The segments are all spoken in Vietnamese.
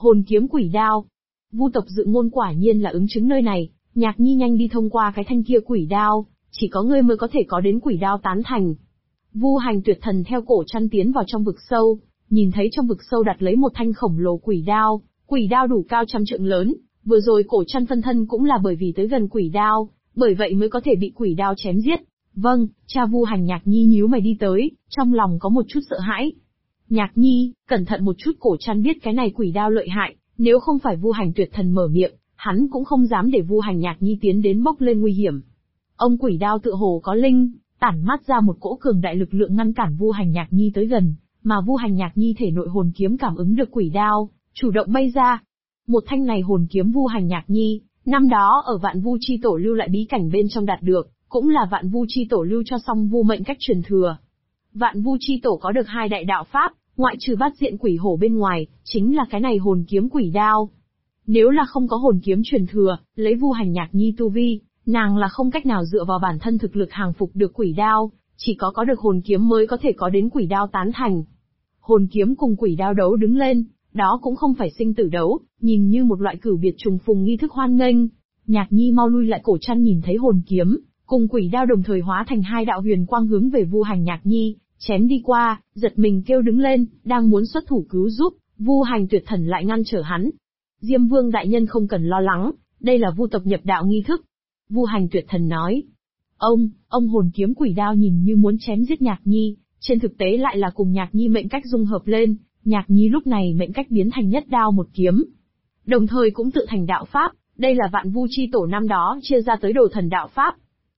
Hồn kiếm quỷ đao. Vu tộc Dự Ngôn quả nhiên là ứng chứng nơi này, Nhạc Nhi nhanh đi thông qua cái thanh kia quỷ đao, chỉ có ngươi mới có thể có đến quỷ đao tán thành. Vu Hành Tuyệt Thần theo Cổ Trăn tiến vào trong vực sâu, nhìn thấy trong vực sâu đặt lấy một thanh khổng lồ quỷ đao đủ cao trăm trượng lớn, vừa rồi Cổ Trăn phân thân cũng là bởi vì tới gần quỷ đao, bởi vậy mới có thể bị quỷ đao chém giết. Vâng, cha. Vu Hành. Nhạc Nhi nhíu mày đi tới, trong lòng có một chút sợ hãi. Nhạc Nhi, cẩn thận một chút. Cổ Trăn biết cái này quỷ đao lợi hại, nếu không phải Vu Hành Tuyệt Thần mở miệng, hắn cũng không dám để Vu Hành. Nhạc Nhi tiến đến bốc lên nguy hiểm. Ông quỷ đao tựa hồ có linh, tản mát ra một cỗ cường đại lực lượng ngăn cản Vu Hành. Nhạc Nhi tới gần, mà Vu Hành. Nhạc Nhi thể nội hồn kiếm cảm ứng được quỷ đao, chủ động bay ra. Một thanh này hồn kiếm Vu Hành. Nhạc Nhi, năm đó ở Vạn Vu Chi Tổ lưu lại bí cảnh bên trong đạt được, cũng là Vạn Vu Chi Tổ lưu cho Song Vu mệnh cách truyền thừa. Vạn Vu Chi Tổ có được 2 đại đạo pháp, ngoại trừ Bát Diện Quỷ Hổ bên ngoài, chính là cái này hồn kiếm quỷ đao. Nếu là không có hồn kiếm truyền thừa, lấy Vu Hành. Nhạc Nhi tu vi, nàng là không cách nào dựa vào bản thân thực lực hàng phục được quỷ đao, chỉ có được hồn kiếm mới có thể có đến quỷ đao tán thành. Hồn kiếm cùng quỷ đao đấu đứng lên, đó cũng không phải sinh tử đấu, nhìn như một loại cửu biệt trùng phùng nghi thức hoan nghênh. Nhạc Nhi mau lui lại. Cổ Trăn nhìn thấy hồn kiếm cùng quỷ đao đồng thời hóa thành 2 đạo huyền quang hướng về Vu Hành. Nhạc Nhi chém đi qua, giật mình kêu đứng lên, đang muốn xuất thủ cứu giúp, Vu Hành Tuyệt Thần lại ngăn trở hắn. Diêm Vương đại nhân không cần lo lắng, đây là Vu tộc nhập đạo nghi thức. Vu Hành Tuyệt Thần nói. Ông hồn kiếm quỷ đao nhìn như muốn chém giết Nhạc Nhi, trên thực tế lại là cùng Nhạc Nhi mệnh cách dung hợp lên, Nhạc Nhi lúc này mệnh cách biến thành nhất đao một kiếm. Đồng thời cũng tự thành đạo pháp, đây là Vạn Vu Chi Tổ năm đó chia ra tới đồ thần đạo pháp.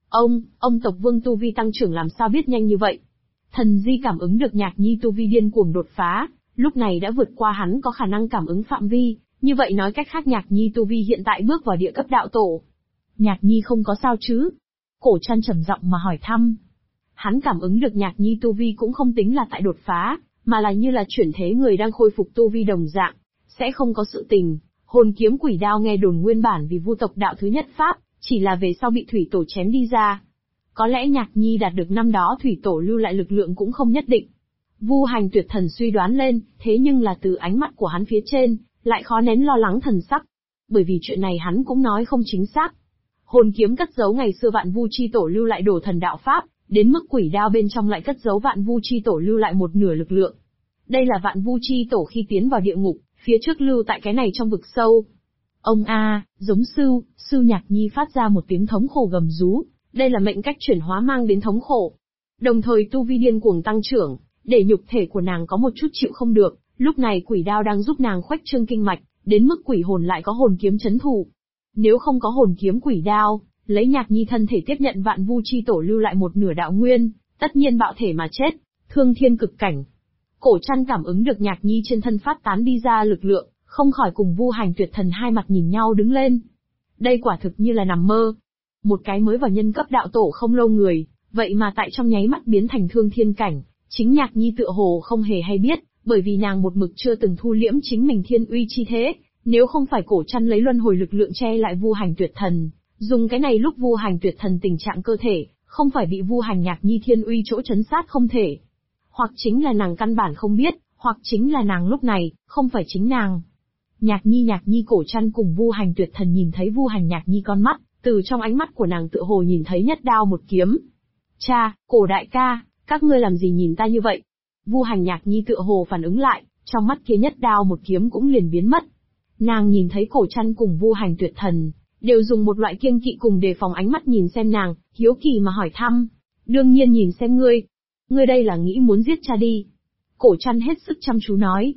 Ông tộc Vương tu vi tăng trưởng làm sao biết nhanh như vậy? Thần Di cảm ứng được Nhạc Nhi tu vi điên cuồng đột phá, lúc này đã vượt qua hắn có khả năng cảm ứng phạm vi, như vậy nói cách khác Nhạc Nhi tu vi hiện tại bước vào địa cấp đạo tổ. Nhạc Nhi không có sao chứ? Cổ Trăn trầm giọng mà hỏi thăm. Hắn cảm ứng được Nhạc Nhi tu vi cũng không tính là tại đột phá, mà là như là chuyển thế người đang khôi phục tu vi đồng dạng, sẽ không có sự tình. Hồn kiếm quỷ đao nghe đồn nguyên bản vì Vu tộc đạo thứ nhất pháp, chỉ là về sau bị thủy tổ chém đi ra. Có lẽ Nhạc Nhi đạt được năm đó thủy tổ lưu lại lực lượng cũng không nhất định. Vu Hành Tuyệt Thần suy đoán lên, thế nhưng là từ ánh mắt của hắn phía trên, lại khó nén lo lắng thần sắc. Bởi vì chuyện này hắn cũng nói không chính xác. Hồn kiếm cất giấu ngày xưa Vạn Vu Chi Tổ lưu lại đồ thần đạo pháp, đến mức quỷ đao bên trong lại cất giấu Vạn Vu Chi Tổ lưu lại một nửa lực lượng. Đây là Vạn Vu Chi Tổ khi tiến vào địa ngục, phía trước lưu tại cái này trong vực sâu. Ông giống sư. Nhạc Nhi phát ra một tiếng thống khổ gầm rú, đây là mệnh cách chuyển hóa mang đến thống khổ. Đồng thời tu vi điên cuồng tăng trưởng, để nhục thể của nàng có một chút chịu không được, lúc này quỷ đao đang giúp nàng khuếch trương kinh mạch, đến mức quỷ hồn lại có hồn kiếm chấn thủ. Nếu không có hồn kiếm quỷ đao, lấy Nhạc Nhi thân thể tiếp nhận Vạn Vu Chi Tổ lưu lại một nửa đạo nguyên, tất nhiên bạo thể mà chết, thương thiên cực cảnh. Cổ Trăn cảm ứng được Nhạc Nhi trên thân phát tán đi ra lực lượng, không khỏi cùng Vu Hành Tuyệt Thần hai mặt nhìn nhau đứng lên. Đây quả thực như là nằm mơ. Một cái mới vào nhân cấp đạo tổ không lâu người, vậy mà tại trong nháy mắt biến thành thương thiên cảnh, chính Nhạc Nhi tựa hồ không hề hay biết, bởi vì nàng một mực chưa từng thu liễm chính mình thiên uy chi thế, nếu không phải Cổ Trăn lấy luân hồi lực lượng che lại Vu Hành Tuyệt Thần, dùng cái này lúc Vu Hành Tuyệt Thần tình trạng cơ thể, không phải bị Vu Hành Nhạc Nhi thiên uy chỗ chấn sát không thể. Hoặc chính là nàng căn bản không biết, hoặc chính là nàng lúc này, không phải chính nàng. Nhạc Nhi Cổ Trăn cùng Vu Hành Tuyệt Thần nhìn thấy Vu Hành Nhạc Nhi con mắt, từ trong ánh mắt của nàng tựa hồ nhìn thấy nhất đao một kiếm. Cha, Cổ đại ca, các ngươi làm gì nhìn ta như vậy? Vu Hành Nhạc Nhi tựa hồ phản ứng lại, trong mắt kia nhất đao một kiếm cũng liền biến mất. Nàng nhìn thấy Cổ Trăn cùng Vu Hành Tuyệt Thần, đều dùng một loại kiêng kỵ cùng đề phòng ánh mắt nhìn xem nàng, hiếu kỳ mà hỏi thăm. Đương nhiên nhìn xem ngươi. Ngươi đây là nghĩ muốn giết cha đi. Cổ Trăn hết sức chăm chú nói.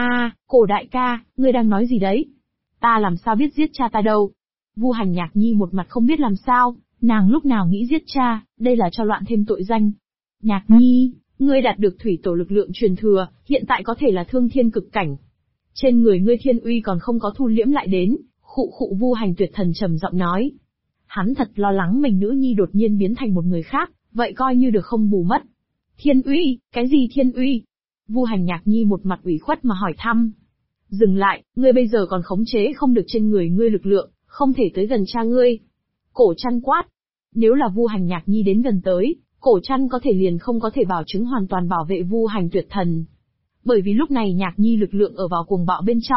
Cổ đại ca, ngươi đang nói gì đấy? Ta làm sao biết giết cha ta đâu? Vu Hành Nhạc Nhi một mặt không biết làm sao, nàng lúc nào nghĩ giết cha, đây là cho loạn thêm tội danh. Nhạc Nhi, ngươi đạt được thủy tổ lực lượng truyền thừa, hiện tại có thể là thương thiên cực cảnh. Trên người ngươi thiên uy còn không có thu liễm lại đến, khụ Vu Hành Tuyệt Thần trầm giọng nói. Hắn thật lo lắng mình nữ nhi đột nhiên biến thành một người khác, vậy coi như được không bù mất. Thiên uy, cái gì thiên uy? Vu Hành Nhạc Nhi một mặt ủy khuất mà hỏi thăm. Dừng lại, ngươi bây giờ còn khống chế không được trên người ngươi lực lượng, không thể tới gần cha ngươi. Cổ Trăn quát. Nếu là Vu Hành Nhạc Nhi đến gần tới, Cổ Trăn có thể liền không có thể bảo chứng hoàn toàn bảo vệ Vu Hành Tuyệt Thần. Bởi vì lúc này Nhạc Nhi lực lượng ở vào cuồng bạo bên trong,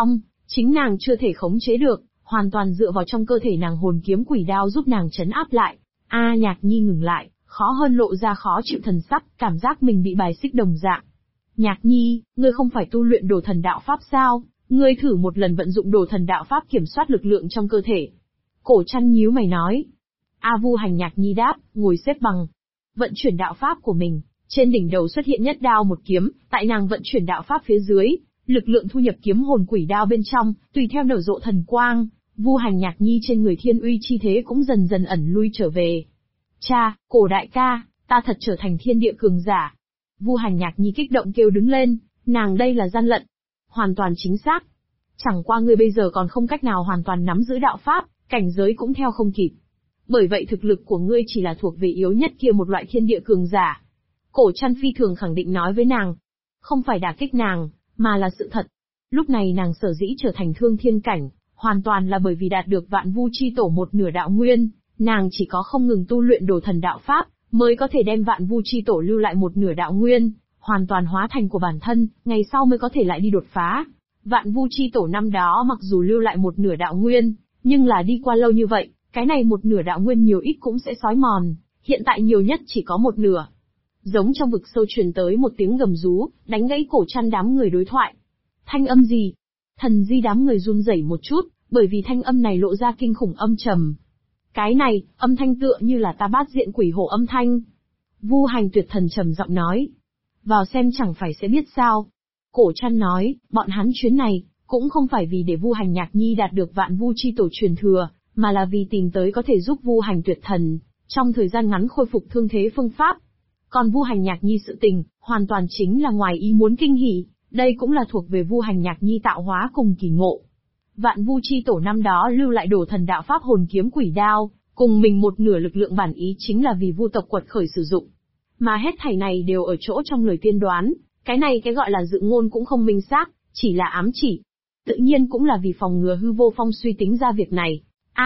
Chính nàng chưa thể khống chế được, hoàn toàn dựa vào trong cơ thể nàng hồn kiếm quỷ đao giúp nàng trấn áp lại. Nhạc nhi ngừng lại, khó hơn lộ ra khó chịu thần sắc, cảm giác mình bị bài xích đồng dạng. Nhạc nhi, ngươi không phải tu luyện đồ thần đạo pháp sao? Ngươi thử một lần vận dụng đồ thần đạo pháp kiểm soát lực lượng trong cơ thể. Cổ Trăn nhíu mày nói. Vu Hành Nhạc nhi đáp, ngồi xếp bằng. Vận chuyển đạo pháp của mình, trên đỉnh đầu xuất hiện nhất đao một kiếm, tại nàng vận chuyển đạo pháp phía dưới, lực lượng thu nhập kiếm hồn quỷ đao bên trong, tùy theo nở rộ thần quang, Vu Hành Nhạc nhi trên người thiên uy chi thế cũng dần dần ẩn lui trở về. Cha, Cổ đại ca, ta thật trở thành thiên địa cường giả. Vu Hành Nhạc nhi kích động kêu đứng lên, nàng đây là gian lận. Hoàn toàn chính xác. Chẳng qua ngươi bây giờ còn không cách nào hoàn toàn nắm giữ đạo pháp, cảnh giới cũng theo không kịp. Bởi vậy thực lực của ngươi chỉ là thuộc về yếu nhất kia một loại thiên địa cường giả. Cổ Trăn phi thường khẳng định nói với nàng. Không phải đả kích nàng, mà là sự thật. Lúc này nàng sở dĩ trở thành thương thiên cảnh, hoàn toàn là bởi vì đạt được Vạn Vu Chi Tổ một nửa đạo nguyên, nàng chỉ có không ngừng tu luyện đồ thần đạo pháp, mới có thể đem Vạn Vu Chi Tổ lưu lại một nửa đạo nguyên, hoàn toàn hóa thành của bản thân, ngày sau mới có thể lại đi đột phá. Vạn Vu Chi Tổ năm đó mặc dù lưu lại một nửa đạo nguyên, nhưng là đi qua lâu như vậy, cái này một nửa đạo nguyên nhiều ít cũng sẽ xói mòn, hiện tại nhiều nhất chỉ có một nửa. Giống trong vực sâu truyền tới một tiếng gầm rú, đánh gãy Cổ Trăn đám người đối thoại. Thanh âm gì? Thần Di đám người run rẩy một chút, bởi vì thanh âm này lộ ra kinh khủng âm trầm. Cái này, âm thanh tựa như là ta bát diện quỷ hổ âm thanh. Vu Hành Tuyệt Thần trầm giọng nói. Vào xem chẳng phải sẽ biết sao. Cổ Trăn nói, bọn hắn chuyến này, cũng không phải vì để Vu Hành Nhạc nhi đạt được Vạn Vu Chi Tổ truyền thừa, mà là vì tìm tới có thể giúp Vu Hành Tuyệt Thần, trong thời gian ngắn khôi phục thương thế phương pháp. Còn Vu Hành Nhạc nhi sự tình, hoàn toàn chính là ngoài ý muốn kinh hỉ, đây cũng là thuộc về Vu Hành Nhạc nhi tạo hóa cùng kỳ ngộ. Vạn Vu Chi Tổ năm đó lưu lại đồ thần đạo pháp hồn kiếm quỷ đao, cùng mình một nửa lực lượng bản ý chính là vì Vu tộc quật khởi sử dụng. Mà hết thảy này đều ở chỗ trong lời tiên đoán, cái này cái gọi là dự ngôn cũng không minh xác, chỉ là ám chỉ. Tự nhiên cũng là vì phòng ngừa Hư Vô Phong suy tính ra việc này.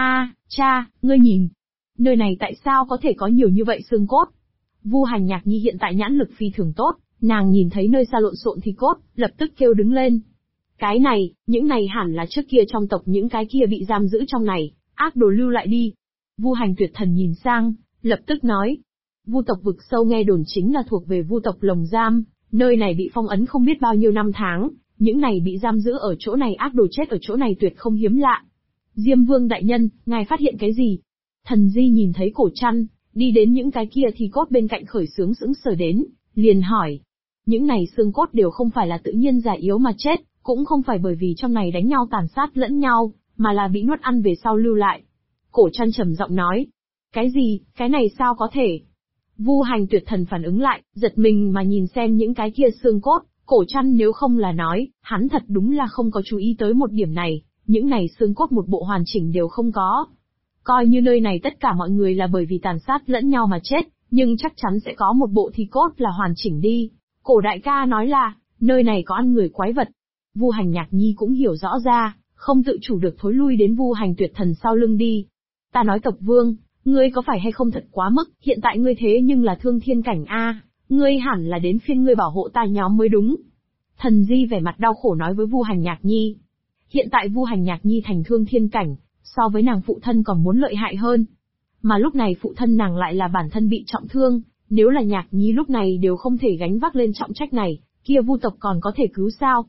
Cha, ngươi nhìn, nơi này tại sao có thể có nhiều như vậy xương cốt? Vu Hành Nhạc nhi hiện tại nhãn lực phi thường tốt, nàng nhìn thấy nơi xa lộn xộn thì cốt, lập tức kêu đứng lên. Cái này, những này hẳn là trước kia trong tộc những cái kia bị giam giữ trong này, ác đồ lưu lại đi. Vu Hành Tuyệt Thần nhìn sang, lập tức nói. Vu tộc vực sâu nghe đồn chính là thuộc về Vu tộc lồng giam, nơi này bị phong ấn không biết bao nhiêu năm tháng, những này bị giam giữ ở chỗ này ác đồ chết ở chỗ này tuyệt không hiếm lạ. Diêm Vương đại nhân, ngài phát hiện cái gì? Thần Di nhìn thấy Cổ Trăn, đi đến những cái kia thì cốt bên cạnh khởi sướng sững sờ đến, liền hỏi. Những này xương cốt đều không phải là tự nhiên già yếu mà chết, cũng không phải bởi vì trong này đánh nhau tàn sát lẫn nhau, mà là bị nuốt ăn về sau lưu lại. Cổ Trăn trầm giọng nói. Cái gì, cái này sao có thể? Vu Hành Tuyệt Thần phản ứng lại, giật mình mà nhìn xem những cái kia xương cốt, Cổ Trăn nếu không là nói, hắn thật đúng là không có chú ý tới một điểm này, những này xương cốt một bộ hoàn chỉnh đều không có. Coi như nơi này tất cả mọi người là bởi vì tàn sát lẫn nhau mà chết, nhưng chắc chắn sẽ có một bộ thi cốt là hoàn chỉnh đi. Cổ đại ca nói là, nơi này có ăn người quái vật. Vu Hành Nhạc nhi cũng hiểu rõ ra, không tự chủ được thối lui đến Vu Hành Tuyệt Thần sau lưng đi. Ta nói tộc vương, ngươi có phải hay không thật quá mức, hiện tại ngươi thế nhưng là thương thiên cảnh ngươi hẳn là đến phiên ngươi bảo hộ ta nhóm mới đúng. Thần Di vẻ mặt đau khổ nói với Vu Hành Nhạc nhi. Hiện tại Vu Hành Nhạc nhi thành thương thiên cảnh, so với nàng phụ thân còn muốn lợi hại hơn. Mà lúc này phụ thân nàng lại là bản thân bị trọng thương, nếu là Nhạc nhi lúc này đều không thể gánh vác lên trọng trách này, kia Vu tộc còn có thể cứu sao?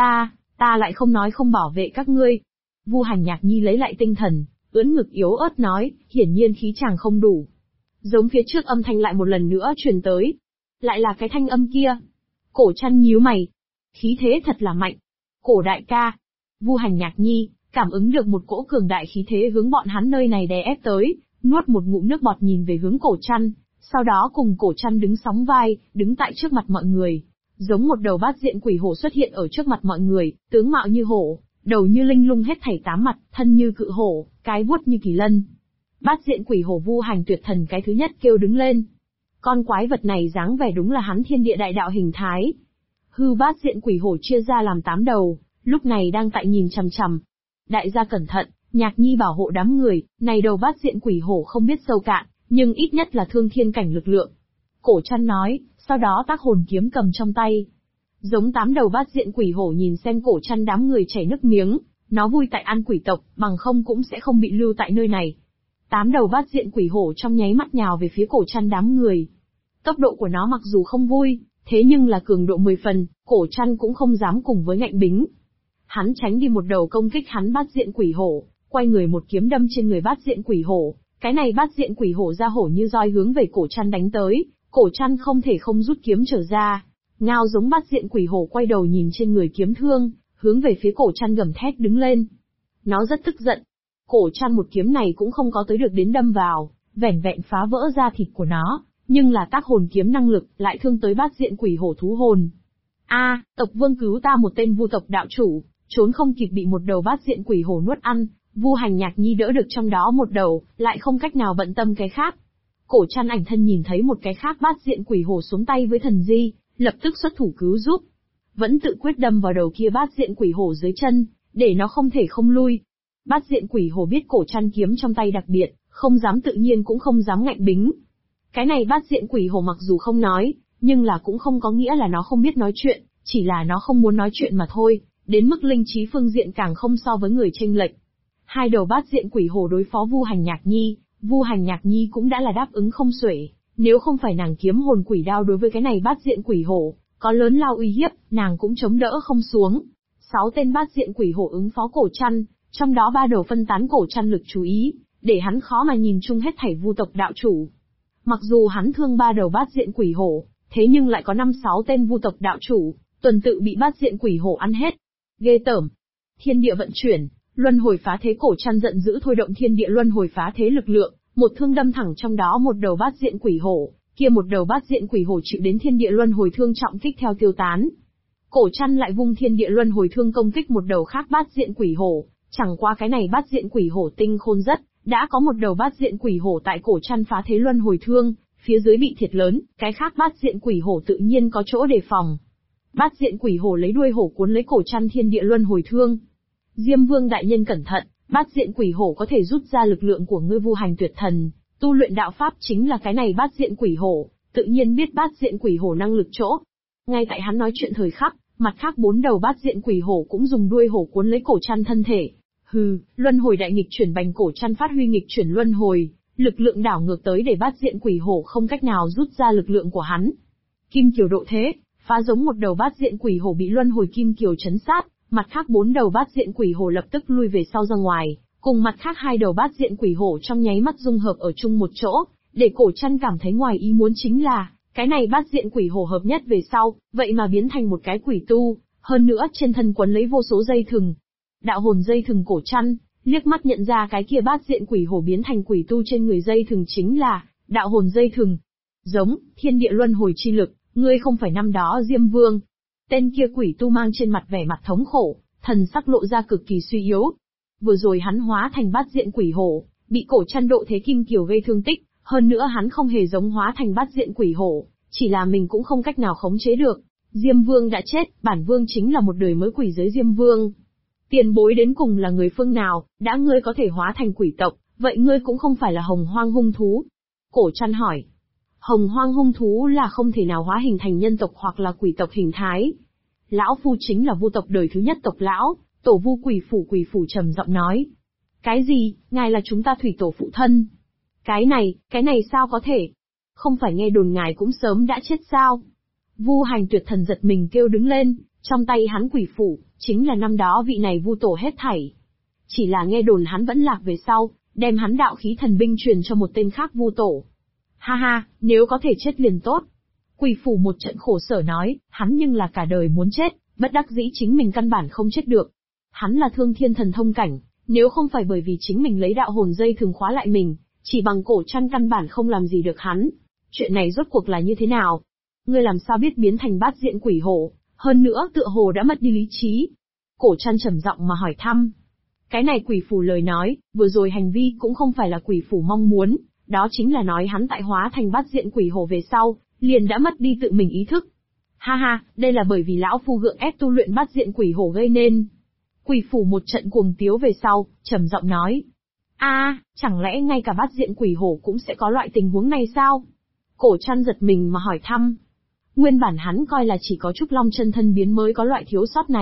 Ta lại không nói không bảo vệ các ngươi. Vu Hành Nhạc nhi lấy lại tinh thần, ưỡn ngực yếu ớt nói, hiển nhiên khí chàng không đủ. Giống phía trước âm thanh lại một lần nữa truyền tới. Lại là cái thanh âm kia. Cổ Trăn nhíu mày. Khí thế thật là mạnh. Cổ đại ca. Vu Hành Nhạc nhi, cảm ứng được một cỗ cường đại khí thế hướng bọn hắn nơi này đè ép tới, nuốt một ngụm nước bọt nhìn về hướng Cổ Trăn, sau đó cùng Cổ Trăn đứng sóng vai, đứng tại trước mặt mọi người. Giống một đầu bát diện quỷ hổ xuất hiện ở trước mặt mọi người, tướng mạo như hổ, đầu như linh lung hết thảy 8 mặt, thân như cự hổ, cái vuốt như kỳ lân. Bát diện quỷ hổ Vu Hành Tuyệt Thần cái thứ nhất kêu đứng lên. Con quái vật này dáng vẻ đúng là hắn thiên địa đại đạo hình thái. Hư bát diện quỷ hổ chia ra làm 8 đầu, lúc này đang tại nhìn chằm chằm. Đại gia cẩn thận, Nhạc nhi bảo hộ đám người, này đầu bát diện quỷ hổ không biết sâu cạn, nhưng ít nhất là thương thiên cảnh lực lượng. Cổ Trăn nói, sau đó tác hồn kiếm cầm trong tay. Giống 8 đầu bát diện quỷ hổ nhìn xem Cổ Trăn đám người chảy nước miếng, Nó vui tại ăn quỷ tộc, bằng không cũng sẽ không bị lưu tại nơi này. 8 đầu bát diện quỷ hổ trong nháy mắt nhào về phía Cổ Trăn đám người. Tốc độ của nó mặc dù không vui, thế nhưng là cường độ 10 phần, Cổ Trăn cũng không dám cùng với ngạnh bính. Hắn tránh đi một đầu công kích hắn bát diện quỷ hổ, quay người một kiếm đâm trên người bát diện quỷ hổ. Cái này bát diện quỷ hổ ra hổ như roi hướng về Cổ Trăn đánh tới, Cổ Trăn không thể không rút kiếm trở ra. Ngao giống bát diện quỷ hổ quay đầu nhìn trên người kiếm thương, hướng về phía Cổ Trăn gầm thét đứng lên. Nó rất tức giận. Cổ Trăn một kiếm này cũng không có tới được đến đâm vào, vẻn vẹn phá vỡ da thịt của nó, nhưng là tác hồn kiếm năng lực lại thương tới bát diện quỷ hổ thú hồn. Tộc Vương cứu ta một tên Vu tộc đạo chủ, trốn không kịp bị một đầu bát diện quỷ hổ nuốt ăn, Vu Hành Nhạc Nhi đỡ được trong đó một đầu, lại không cách nào bận tâm cái khác. Cổ Trăn ảnh thân nhìn thấy một cái khác bát diện quỷ hổ xuống tay với thần di, lập tức xuất thủ cứu giúp. Vẫn tự quyết đâm vào đầu kia bát diện quỷ hổ dưới chân, để nó không thể không lui. Bát diện quỷ hổ biết Cổ Trăn kiếm trong tay đặc biệt, không dám tự nhiên cũng không dám ngạnh bính. Cái này bát diện quỷ hổ mặc dù không nói, nhưng là cũng không có nghĩa là nó không biết nói chuyện, chỉ là nó không muốn nói chuyện mà thôi, đến mức linh trí phương diện càng không so với người chênh lệch. 2 đầu bát diện quỷ hổ đối phó Vu Hành Nhạc Nhi, Vu Hành Nhạc Nhi cũng đã là đáp ứng không xuể, nếu không phải nàng kiếm hồn quỷ đao đối với cái này bát diện quỷ hổ, có lớn lao uy hiếp, nàng cũng chống đỡ không xuống. 6 tên bát diện quỷ hổ ứng phó Cổ Trăn, trong đó 3 đầu phân tán Cổ Trăn lực chú ý, để hắn khó mà nhìn chung hết thảy Vu tộc đạo chủ. Mặc dù hắn thương 3 đầu bát diện quỷ hổ, thế nhưng lại có 5-6 tên Vu tộc đạo chủ, tuần tự bị bát diện quỷ hổ ăn hết. Ghê tởm. Thiên địa vận chuyển, luân hồi phá thế. Cổ Trăn giận dữ thôi động thiên địa luân hồi phá thế lực lượng, một thương đâm thẳng trong đó một đầu bát diện quỷ hổ, kia một đầu bát diện quỷ hổ chịu đến thiên địa luân hồi thương trọng kích theo tiêu tán. Cổ Trăn lại vung thiên địa luân hồi thương công kích một đầu khác bát diện quỷ hổ, chẳng qua cái này bát diện quỷ hổ tinh khôn rất, đã có một đầu bát diện quỷ hổ tại Cổ Trăn phá thế luân hồi thương, phía dưới bị thiệt lớn, cái khác bát diện quỷ hổ tự nhiên có chỗ đề phòng. Bát diện quỷ hổ lấy đuôi hổ cuốn lấy Cổ Trăn thiên địa luân hồi thương. Diêm Vương đại nhân cẩn thận, bát diện quỷ hổ có thể rút ra lực lượng của ngươi Vu Hành Tuyệt Thần, tu luyện đạo pháp chính là cái này bát diện quỷ hổ, tự nhiên biết bát diện quỷ hổ năng lực chỗ. Ngay tại hắn nói chuyện thời khắc, mặt khác 4 đầu bát diện quỷ hổ cũng dùng đuôi hổ cuốn lấy Cổ Trăn thân thể. Luân hồi đại nghịch chuyển bành. Cổ Trăn phát huy nghịch chuyển luân hồi, lực lượng đảo ngược tới để bát diện quỷ hổ không cách nào rút ra lực lượng của hắn. Kim kiều độ thế, phá giống một đầu bát diện quỷ hổ bị luân hồi kim kiều chấn sát, mặt khác 4 đầu bát diện quỷ hổ lập tức lui về sau ra ngoài, cùng mặt khác 2 đầu bát diện quỷ hổ trong nháy mắt dung hợp ở chung một chỗ, để Cổ Trăn cảm thấy ngoài ý muốn chính là, cái này bát diện quỷ hổ hợp nhất về sau, vậy mà biến thành một cái quỷ tu, hơn nữa trên thân quấn lấy vô số dây thừng. Đạo hồn dây thừng. Cổ Trăn liếc mắt nhận ra cái kia bát diện quỷ hổ biến thành quỷ tu trên người dây thừng chính là đạo hồn dây thừng. Giống, thiên địa luân hồi chi lực, ngươi không phải năm đó Diêm Vương. Tên kia quỷ tu mang trên mặt vẻ mặt thống khổ, thần sắc lộ ra cực kỳ suy yếu. Vừa rồi hắn hóa thành bát diện quỷ hổ, bị Cổ Trăn độ thế kim kiều gây thương tích, hơn nữa hắn không hề giống hóa thành bát diện quỷ hổ, chỉ là mình cũng không cách nào khống chế được. Diêm Vương đã chết, bản Vương chính là một đời mới quỷ giới Diêm Vương. Tiền bối đến cùng là người phương nào, đã ngươi có thể hóa thành quỷ tộc, vậy ngươi cũng không phải là hồng hoang hung thú. Cổ Trăn hỏi. Hồng hoang hung thú là không thể nào hóa hình thành nhân tộc hoặc là quỷ tộc hình thái. Lão Phu chính là Vu tộc đời thứ nhất tộc lão, tổ Vu Quỷ Phủ trầm giọng nói. Cái gì, ngài là chúng ta thủy tổ phụ thân? Cái này sao có thể? Không phải nghe đồn ngài cũng sớm đã chết sao? Vu Hành Tuyệt Thần giật mình kêu đứng lên, trong tay hắn quỷ phủ, chính là năm đó vị này Vu tổ hết thảy. Chỉ là nghe đồn hắn vẫn lạc về sau, đem hắn đạo khí thần binh truyền cho một tên khác Vu tổ. Ha ha, nếu có thể chết liền tốt. Quỷ phủ một trận khổ sở nói, hắn nhưng là cả đời muốn chết, bất đắc dĩ chính mình căn bản không chết được. Hắn là thương thiên thần thông cảnh, nếu không phải bởi vì chính mình lấy đạo hồn dây thường khóa lại mình, chỉ bằng Cổ Trăn căn bản không làm gì được hắn. Chuyện này rốt cuộc là như thế nào? Ngươi làm sao biết biến thành bát diện quỷ hổ, hơn nữa tựa hồ đã mất đi lý trí? Cổ Trăn trầm giọng mà hỏi thăm. Cái này quỷ phủ lời nói, vừa rồi hành vi cũng không phải là quỷ phủ mong muốn, đó chính là nói hắn tại hóa thành bát diện quỷ hổ về sau, liền đã mất đi tự mình ý thức. Ha ha, đây là bởi vì lão phu gượng ép tu luyện bát diện quỷ hổ gây nên. Quỷ phủ một trận cuồng tiếu về sau, trầm giọng nói. Chẳng lẽ ngay cả bát diện quỷ hổ cũng sẽ có loại tình huống này sao? Cổ Trăn giật mình mà hỏi thăm. Nguyên bản hắn coi là chỉ có Trúc Long chân thân biến mới có loại thiếu sót này,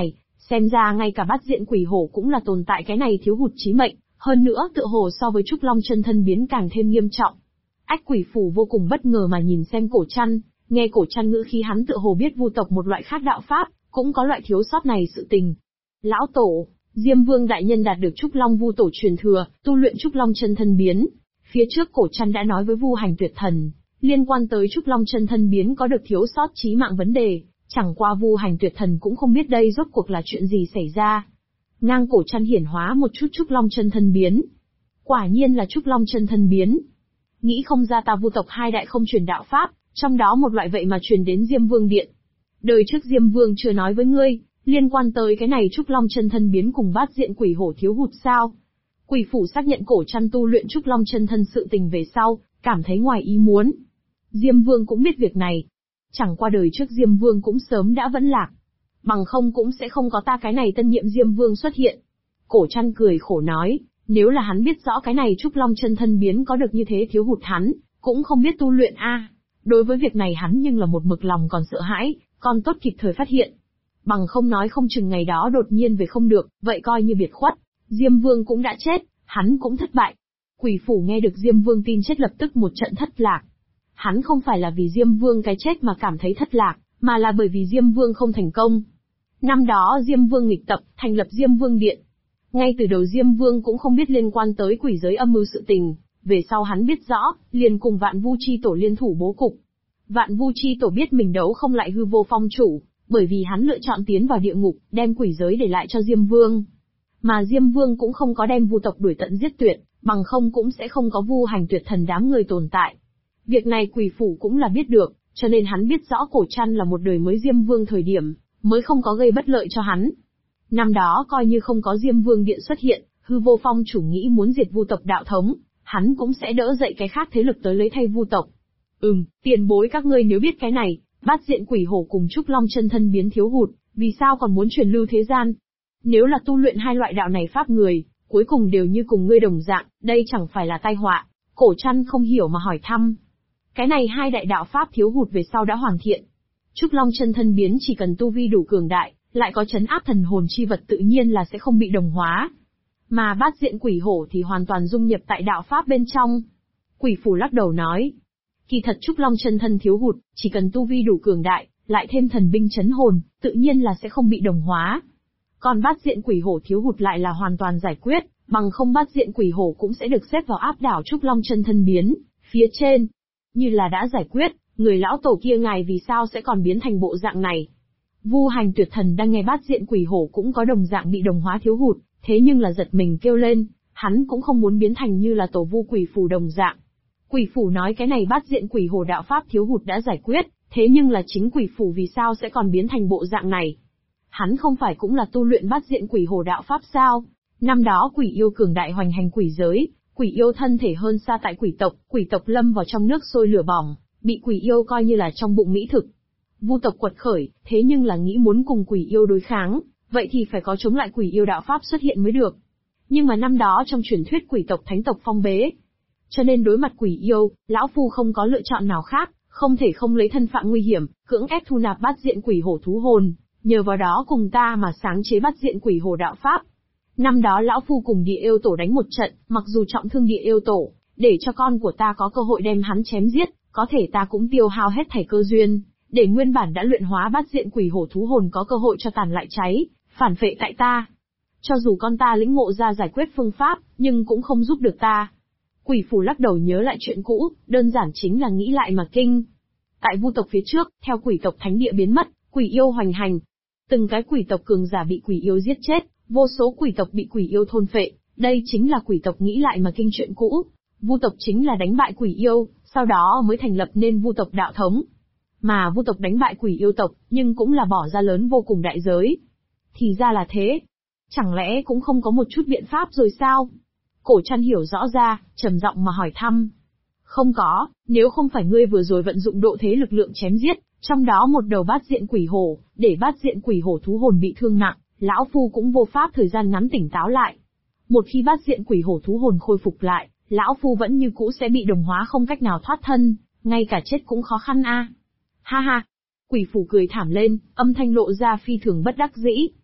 Xem ra ngay cả bát diện quỷ hổ cũng là tồn tại cái này thiếu hụt chí mệnh, hơn nữa tựa hồ so với trúc long chân thân biến càng thêm nghiêm trọng. Ách Quỷ Phủ vô cùng bất ngờ mà nhìn xem Cổ Trăn, nghe Cổ Trăn ngữ khí hắn tựa hồ biết vu tộc một loại khác đạo pháp, cũng có loại thiếu sót này sự tình. Lão tổ, Diêm Vương đại nhân đạt được trúc long vu tổ truyền thừa, tu luyện trúc long chân thân biến. Phía trước Cổ Trăn đã nói với Vu Hành Tuyệt Thần, liên quan tới trúc long chân thân biến có được thiếu sót chí mạng vấn đề, chẳng qua Vu Hành Tuyệt Thần cũng không biết đây rốt cuộc là chuyện gì xảy ra. Ngang Cổ Trăn hiển hóa một chút trúc long chân thân biến. Quả nhiên là trúc long chân thân biến. Nghĩ không ra ta vu tộc hai đại không truyền đạo pháp, trong đó một loại vậy mà truyền đến Diêm Vương Điện. Đời trước Diêm Vương chưa nói với ngươi, liên quan tới cái này trúc long chân thân biến cùng bát diện quỷ hổ thiếu hụt sao? Quỷ phủ xác nhận Cổ Trăn tu luyện trúc long chân thân sự tình về sau, cảm thấy ngoài ý muốn. Diêm Vương cũng biết việc này. Chẳng qua đời trước Diêm Vương cũng sớm đã vẫn lạc. Bằng không cũng sẽ không có ta cái này tân nhiệm Diêm Vương xuất hiện. Cổ Trăn cười khổ nói, nếu là hắn biết rõ cái này trúc long chân thân biến có được như thế thiếu hụt hắn, cũng không biết tu luyện a. Đối với việc này hắn nhưng là một mực lòng còn sợ hãi, còn tốt kịp thời phát hiện. Bằng không nói không chừng ngày đó đột nhiên về không được, vậy coi như biệt khuất. Diêm Vương cũng đã chết, hắn cũng thất bại. Quỷ phủ nghe được Diêm Vương tin chết lập tức một trận thất lạc. Hắn không phải là vì Diêm Vương cái chết mà cảm thấy thất lạc, mà là bởi vì Diêm Vương không thành công. Năm đó Diêm Vương nghịch tập, thành lập Diêm Vương Điện. Ngay từ đầu Diêm Vương cũng không biết liên quan tới quỷ giới âm mưu sự tình, về sau hắn biết rõ, liền cùng Vạn Vu Chi Tổ liên thủ bố cục. Vạn Vu Chi Tổ biết mình đấu không lại Hư Vô Phong chủ, bởi vì hắn lựa chọn tiến vào địa ngục, đem quỷ giới để lại cho Diêm Vương. Mà Diêm Vương cũng không có đem vu tộc đuổi tận giết tuyệt, bằng không cũng sẽ không có Vu Hành Tuyệt Thần đám người tồn tại. Việc này quỷ phủ cũng là biết được, cho nên hắn biết rõ Cổ Trăn là một đời mới Diêm Vương thời điểm, mới không có gây bất lợi cho hắn. Năm đó coi như không có Diêm Vương Điện xuất hiện, Hư Vô Phong chủ nghĩ muốn diệt vu tộc đạo thống, hắn cũng sẽ đỡ dậy cái khác thế lực tới lấy thay vu tộc. Tiền bối các ngươi nếu biết cái này, bát diện quỷ hổ cùng trúc long chân thân biến thiếu hụt, vì sao còn muốn truyền lưu thế gian? Nếu là tu luyện hai loại đạo này pháp người, cuối cùng đều như cùng ngươi đồng dạng, đây chẳng phải là tai họa. Cổ Trăn không hiểu mà hỏi thăm. Cái này hai đại đạo pháp thiếu hụt về sau đã hoàn thiện. Trúc long chân thân biến chỉ cần tu vi đủ cường đại, lại có chấn áp thần hồn chi vật tự nhiên là sẽ không bị đồng hóa. Mà bát diện quỷ hổ thì hoàn toàn dung nhập tại đạo pháp bên trong. Quỷ phủ lắc đầu nói. Kỳ thật trúc long chân thân thiếu hụt, chỉ cần tu vi đủ cường đại, lại thêm thần binh chấn hồn, tự nhiên là sẽ không bị đồng hóa. Còn bát diện quỷ hổ thiếu hụt lại là hoàn toàn giải quyết, bằng không bát diện quỷ hổ cũng sẽ được xếp vào áp đảo trúc long chân thân biến, phía trên. Như là đã giải quyết, người lão tổ kia ngài vì sao sẽ còn biến thành bộ dạng này? Vu Hành Tuyệt Thần đang nghe bát diện quỷ hổ cũng có đồng dạng bị đồng hóa thiếu hụt, thế nhưng là giật mình kêu lên, hắn cũng không muốn biến thành như là tổ vu quỷ phủ đồng dạng. Quỷ phủ nói cái này bát diện quỷ hổ đạo pháp thiếu hụt đã giải quyết, thế nhưng là chính quỷ phủ vì sao sẽ còn biến thành bộ dạng này? Hắn không phải cũng là tu luyện bát diện quỷ hổ đạo pháp sao? Năm đó quỷ yêu cường đại hoành hành quỷ giới, quỷ yêu thân thể hơn xa tại quỷ tộc lâm vào trong nước sôi lửa bỏng, bị quỷ yêu coi như là trong bụng mỹ thực. Vu tộc quật khởi, thế nhưng là nghĩ muốn cùng quỷ yêu đối kháng, vậy thì phải có chống lại quỷ yêu đạo pháp xuất hiện mới được. Nhưng mà năm đó trong truyền thuyết quỷ tộc thánh tộc phong bế. Cho nên đối mặt quỷ yêu, lão phu không có lựa chọn nào khác, không thể không lấy thân phạm nguy hiểm, cưỡng ép thu nạp bát diện quỷ hổ thú hồn, nhờ vào đó cùng ta mà sáng chế bát diện quỷ hổ đạo pháp. Năm đó lão phu cùng địa yêu tổ đánh một trận, mặc dù trọng thương địa yêu tổ, để cho con của ta có cơ hội đem hắn chém giết, có thể ta cũng tiêu hao hết thảy cơ duyên, để nguyên bản đã luyện hóa bát diện quỷ hổ thú hồn có cơ hội cho tàn lại cháy, phản phệ tại ta. Cho dù con ta lĩnh ngộ ra giải quyết phương pháp, nhưng cũng không giúp được ta. Quỷ phủ lắc đầu nhớ lại chuyện cũ, đơn giản chính là nghĩ lại mà kinh. Tại vu tộc phía trước, theo quỷ tộc thánh địa biến mất, quỷ yêu hoành hành. Từng cái quỷ tộc cường giả bị quỷ yêu giết chết, vô số quỷ tộc bị quỷ yêu thôn phệ, đây chính là quỷ tộc nghĩ lại mà kinh chuyện cũ. Vu tộc chính là đánh bại quỷ yêu, sau đó mới thành lập nên vu tộc đạo thống. Mà vu tộc đánh bại quỷ yêu tộc, nhưng cũng là bỏ ra lớn vô cùng đại giới. Thì ra là thế. Chẳng lẽ cũng không có một chút biện pháp rồi sao? Cổ Trăn hiểu rõ ra, trầm giọng mà hỏi thăm. Không có, nếu không phải ngươi vừa rồi vận dụng độ thế lực lượng chém giết, trong đó một đầu bát diện quỷ hổ, để bát diện quỷ hổ thú hồn bị thương nặng, lão phu cũng vô pháp thời gian ngắn tỉnh táo lại. Một khi bát diện quỷ hổ thú hồn khôi phục lại, lão phu vẫn như cũ sẽ bị đồng hóa không cách nào thoát thân, ngay cả chết cũng khó khăn a. Ha ha. Quỷ phủ cười thảm lên, âm thanh lộ ra phi thường bất đắc dĩ.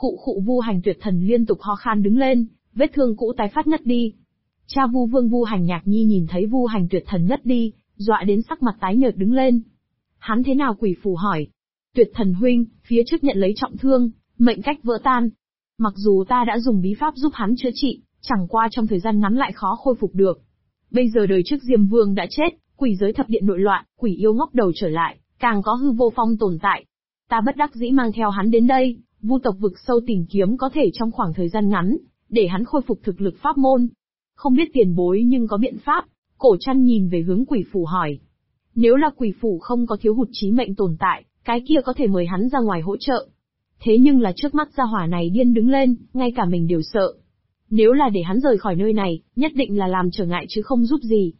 Khụ khụ, Vu Hành Tuyệt Thần liên tục ho khan đứng lên, vết thương cũ tái phát ngất đi. Cha Vu Vương Vu Hành Nhạc Nhi nhìn thấy Vu Hành Tuyệt Thần ngất đi, dọa đến sắc mặt tái nhợt đứng lên. Hắn thế nào? Quỷ Phủ hỏi. Tuyệt Thần huynh, phía trước nhận lấy trọng thương, mệnh cách vỡ tan. Mặc dù ta đã dùng bí pháp giúp hắn chữa trị, chẳng qua trong thời gian ngắn lại khó khôi phục được. Bây giờ đời trước Diêm Vương đã chết, quỷ giới thập điện nội loạn, quỷ yêu ngóc đầu trở lại, càng có hư vô phong tồn tại. Ta bất đắc dĩ mang theo hắn đến đây, Vu tộc vực sâu tìm kiếm có thể trong khoảng thời gian ngắn, để hắn khôi phục thực lực pháp môn. Không biết tiền bối nhưng có biện pháp. Cổ Trăn nhìn về hướng Quỷ Phủ hỏi. Nếu là Quỷ Phủ không có thiếu hụt chí mệnh tồn tại, cái kia có thể mời hắn ra ngoài hỗ trợ. Thế nhưng là trước mắt gia hỏa này điên đứng lên, ngay cả mình đều sợ. Nếu là để hắn rời khỏi nơi này, nhất định là làm trở ngại chứ không giúp gì.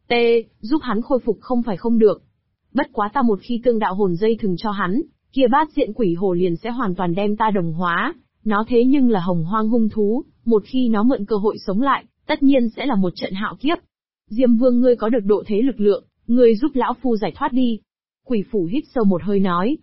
Giúp hắn khôi phục không phải không được. Bất quá ta một khi tương đạo hồn dây thừng cho hắn, kia bát diện quỷ hồ liền sẽ hoàn toàn đem ta đồng hóa. Nó thế nhưng là hồng hoang hung thú, một khi nó mượn cơ hội sống lại, tất nhiên sẽ là một trận hạo kiếp. Diêm Vương ngươi có được độ thế lực lượng, ngươi giúp lão phu giải thoát đi. Quỷ Phủ hít sâu một hơi nói.